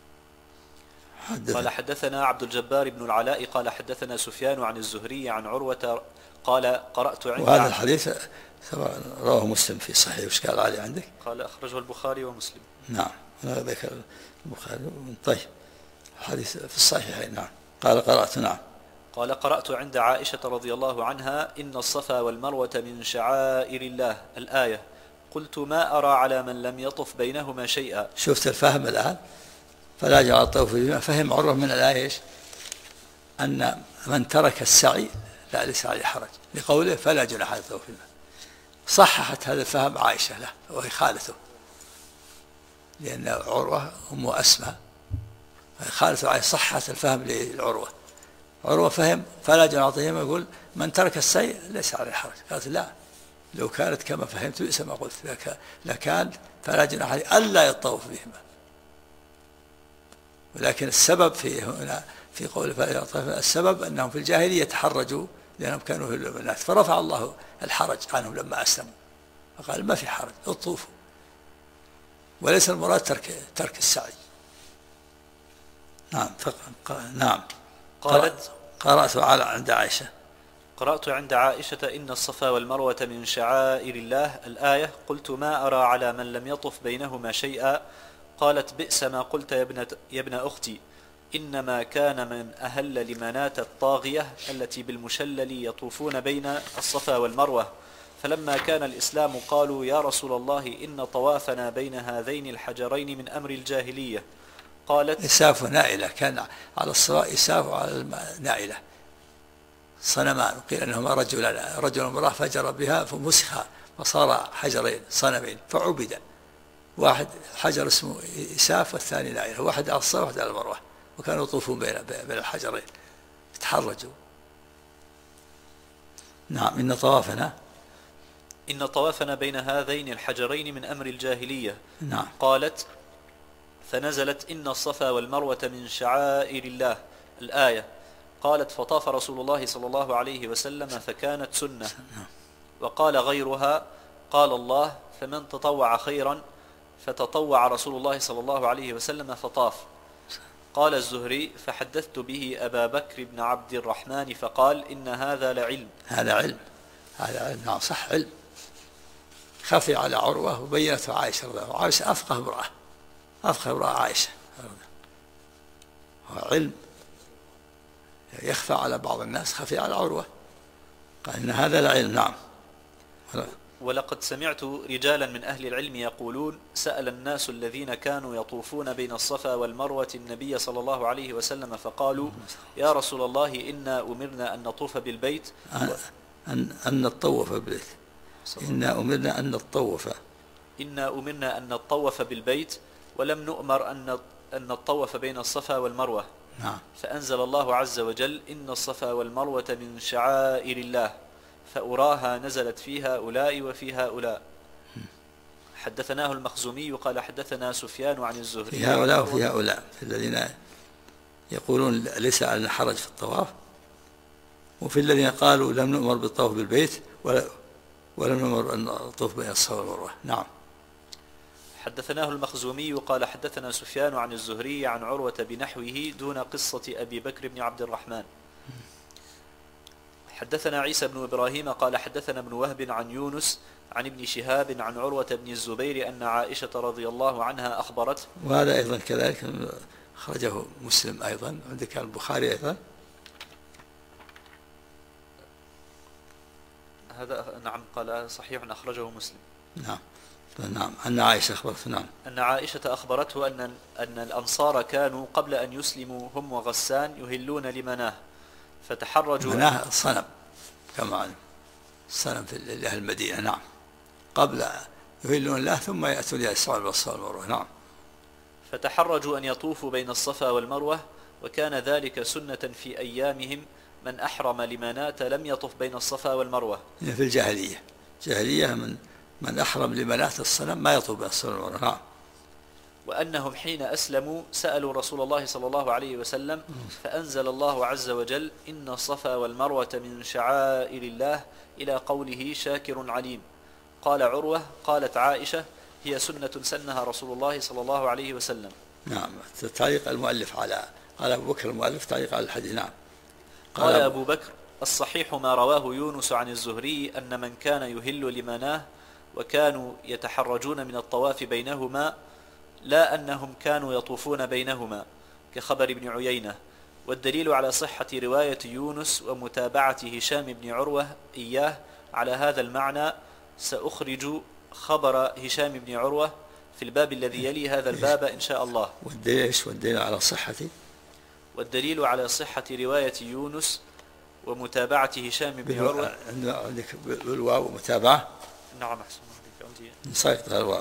قال حدثنا عبد الجبار بن العلاء قال حدثنا سفيان عن الزهري عن عروة قال قرأت عند وهذا الحديث رواه مسلم في صحيح. وش قال علي عندك؟ قال أخرجه البخاري ومسلم. نعم، ذكر البخاري. طيب، الحديث في الصحيحين. نعم. قال قرأت. نعم. قال قرأت عند عائشة رضي الله عنها: إن الصفا والمروة من شعائر الله، الآية. قلت: ما أرى على من لم يطف بينهما شيئا. شفت الفهم الآن؟ فلا جعل الطوف بما فهم عروة من الآية أن من ترك السعي لا ليس عليه حرج، لقوله فلا جناح على الطوف بما. صححت هذا الفهم عائشة له وهي خالته، لأن عروة أم أسماء، خالته عائشة صححت الفهم للعروة. عروة فهم فلا جناح عليه، يقول من ترك السعي ليس عليه حرج. قالت لا، لو كانت كما فهمت بئس ما قلت لكان فلا جناح عليه ألا يطوف بهما، ولكن السبب في هنا في قول فلا يطوف، السبب أنهم في الجاهلية تحرجوا لأنهم كانوا يهلون بالناس، فرفع الله الحرج عنهم لما أسلموا فقال ما في حرج اطوفوا، وليس المراد ترك السعي. نعم. نعم. قرأت عند عائشة. قرأت عند عائشة إن الصفا والمروة من شعائر الله الآية. قلت ما أرى على من لم يطف بينهما شيئا. قالت بئس ما قلت يا ابن أختي، إنما كان من أهل لمناة الطاغية التي بالمشلل يطوفون بين الصفا والمروة، فلما كان الإسلام قالوا يا رسول الله إن طوافنا بين هذين الحجرين من أمر الجاهلية. قالت إساف نائلة، كان على الصراء إساف وعلى نائلة صنمان، وقيل أنهما رجل وامرأة فجر بها فمسخ فصار حجرين صنمين فعبد، واحد حجر اسمه إساف والثاني نائلة، واحد على الصراء وواحد على المروة، وكانوا يطوفون بين الحجرين يتحرجوا. نعم. إن طوافنا بين هذين الحجرين من أمر الجاهلية. نعم. قالت فنزلت إن الصفا والمروة من شعائر الله الآية. قالت فطاف رسول الله صلى الله عليه وسلم فكانت سنة. وقال غيرها قال الله فمن تطوع خيرا فتطوع رسول الله صلى الله عليه وسلم فطاف. قال الزهري فحدثت به أبا بكر بن عبد الرحمن فقال إن هذا لعلم. هذا علم. نعم صح، علم خفي على عروة وبينته عائشة رضي الله عنها. عائشة أفقه امرأة عائشة، علم يخفى على بعض الناس خفي على عروة، قال إن هذا لعلم. نعم. ولقد سمعت رجالا من أهل العلم يقولون سأل الناس الذين كانوا يطوفون بين الصفا والمروة النبي صلى الله عليه وسلم فقالوا يا رسول الله إنا أمرنا أن نطوف بالبيت أن نطوف بالبيت إنا أمرنا أن نطوف بالبيت ولم نؤمر أن نطوف بين الصفا والمروة. نعم. فأنزل الله عز وجل إن الصفا والمروة من شعائر الله، فأراها نزلت في هؤلاء وفي هؤلاء. حدثناه المخزومي قال حدثنا سفيان عن الزهري. في هؤلاء وفي هؤلاء، في الذين يقولون ليس علينا حرج في الطواف، وفي الذين قالوا لم نؤمر بالطواف بالبيت ولم نؤمر أن نطوف بين الصفا والمروة. نعم. حدثناه المخزومي قال حدثنا سفيان عن الزهري عن عروة بنحوه دون قصة أبي بكر بن عبد الرحمن. حدثنا عيسى بن إبراهيم قال حدثنا ابن وهب عن يونس عن ابن شهاب عن عروة بن الزبير أن عائشة رضي الله عنها أخبرته. وهذا أيضا كذلك أخرجه مسلم أيضا، عندك البخاري أيضا. هذا نعم قال صحيح أخرجه مسلم. نعم. أن عائشة أخبرته. نعم. أن عائشة أخبرته أن الأنصار كانوا قبل أن يسلموا هم وغسان يهلون لمناه فتحرجوا. مناه صنم كما علم، صنم في أهل المدينة. نعم. قبل يهلون الله ثم يأتون إلى الصفا والمروة. نعم. فتحرجوا أن يطوفوا بين الصفا والمروة، وكان ذلك سنة في أيامهم. من أحرم لمناة لم يطف بين الصفا والمروة. في الجاهلية من أحرم لمناة الصنم ما يطوف بين الصفا والمروة. نعم. وأنهم حين أسلموا سألوا رسول الله صلى الله عليه وسلم فأنزل الله عز وجل إن الصفا والمروة من شعائر الله إلى قوله شاكر عليم. قال عروة قالت عائشة هي سنة سنها رسول الله صلى الله عليه وسلم. نعم. تعليق المؤلف على أبو بكر المؤلف تعليق على الحديث. نعم. قال أبو بكر الصحيح ما رواه يونس عن الزهري أن من كان يهل لمناه وكانوا يتحرجون من الطواف بينهما لا أنهم كانوا يطوفون بينهما كخبر ابن عيينة. والدليل على صحة رواية يونس ومتابعة هشام بن عروة إياه على هذا المعنى سأخرج خبر هشام بن عروة في الباب الذي يلي هذا الباب إن شاء الله. والدليل على صحة رواية يونس ومتابعة هشام بن عروة. عندك بالواو متابعة. نعم أحسن عندي ساقط الواو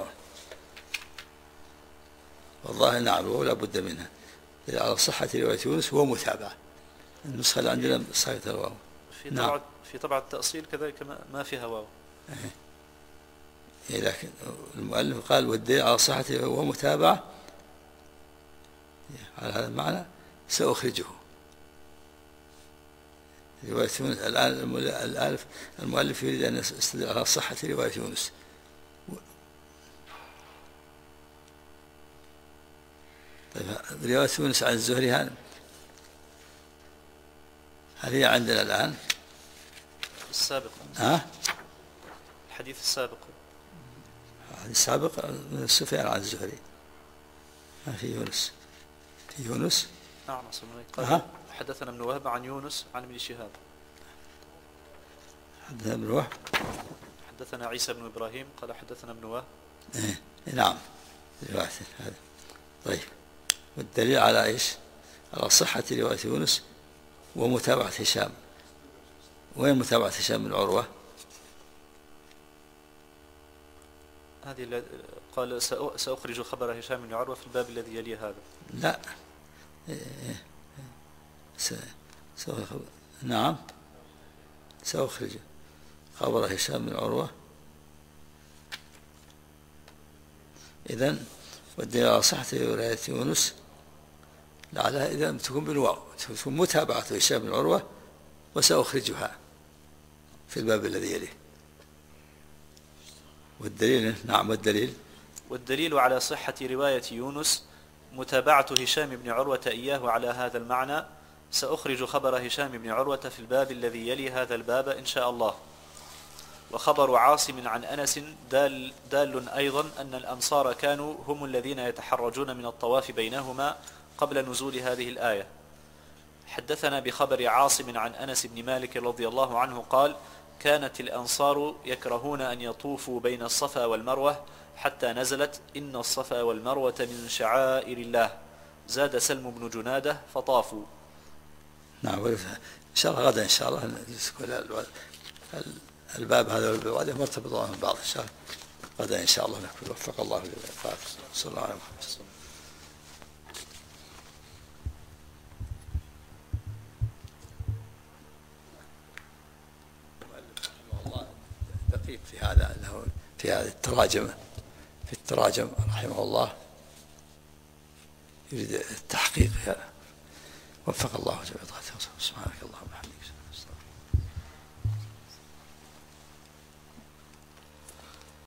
والله. نعم ولا بد منها على صحة رواية يونس ومتابعة. النسخة اللي عندنا ساقط الواو. في طبعة التأصيل كذلك ما فيها واو. لكن المؤلف قال والدليل على صحته ومتابعة على هذا المعنى سأخرجه. رواية يونس الآن المؤلف يريد أن يستدل على صحة رواية يونس. طيب رواية يونس عن الزهري هل هي عندنا الآن؟ السابق. الحديث السابق. الحديث السابق من سفيان عن الزهري. ما في يونس. في يونس. نعم قال حدثنا ابن وهب عن يونس عن ابن شهاب. حدثنا ابن وهب. حدثنا عيسى بن إبراهيم قال حدثنا ابن وهب. نعم. طيب والدليل على إيش؟ على صحة رواية يونس ومتابعة هشام. وين متابعة هشام بن عروة؟ هذه قال سأخرج خبر هشام بن عروة في الباب الذي يلي هذا. لا نعم سأخرج خبر هشام بن عروة. إذن والدليل على صحة رواية يونس لعلها إذا تكون بالواو تكون متابعة هشام بن عروة وسأخرجها في الباب الذي يليه. والدليل نعم والدليل على صحة رواية يونس متابعة هشام بن عروة إياه على هذا المعنى سأخرج خبر هشام بن عروة في الباب الذي يلي هذا الباب إن شاء الله. وخبر عاصم عن أنس دال أيضا أن الأنصار كانوا هم الذين يتحرجون من الطواف بينهما قبل نزول هذه الآية. حدثنا بخبر عاصم عن أنس بن مالك رضي الله عنه قال كانت الأنصار يكرهون أن يطوفوا بين الصفا والمروة حتى نزلت إن الصفا والمروة من شعائر الله. زاد سلم بن جنادة فطافوا. نعم إن شاء الله غدا إن شاء الله الباب هذا والباب مرتبطان من بعض. إن شاء الله غدا إن شاء الله نكمل. وفق الله للفاتح. صلى الله عليه وسلم. دقيق في هذا في هذه التراجم رحمه الله يريد التحقيق. وفق الله جميعا. سبحانك اللهم وبحمدك.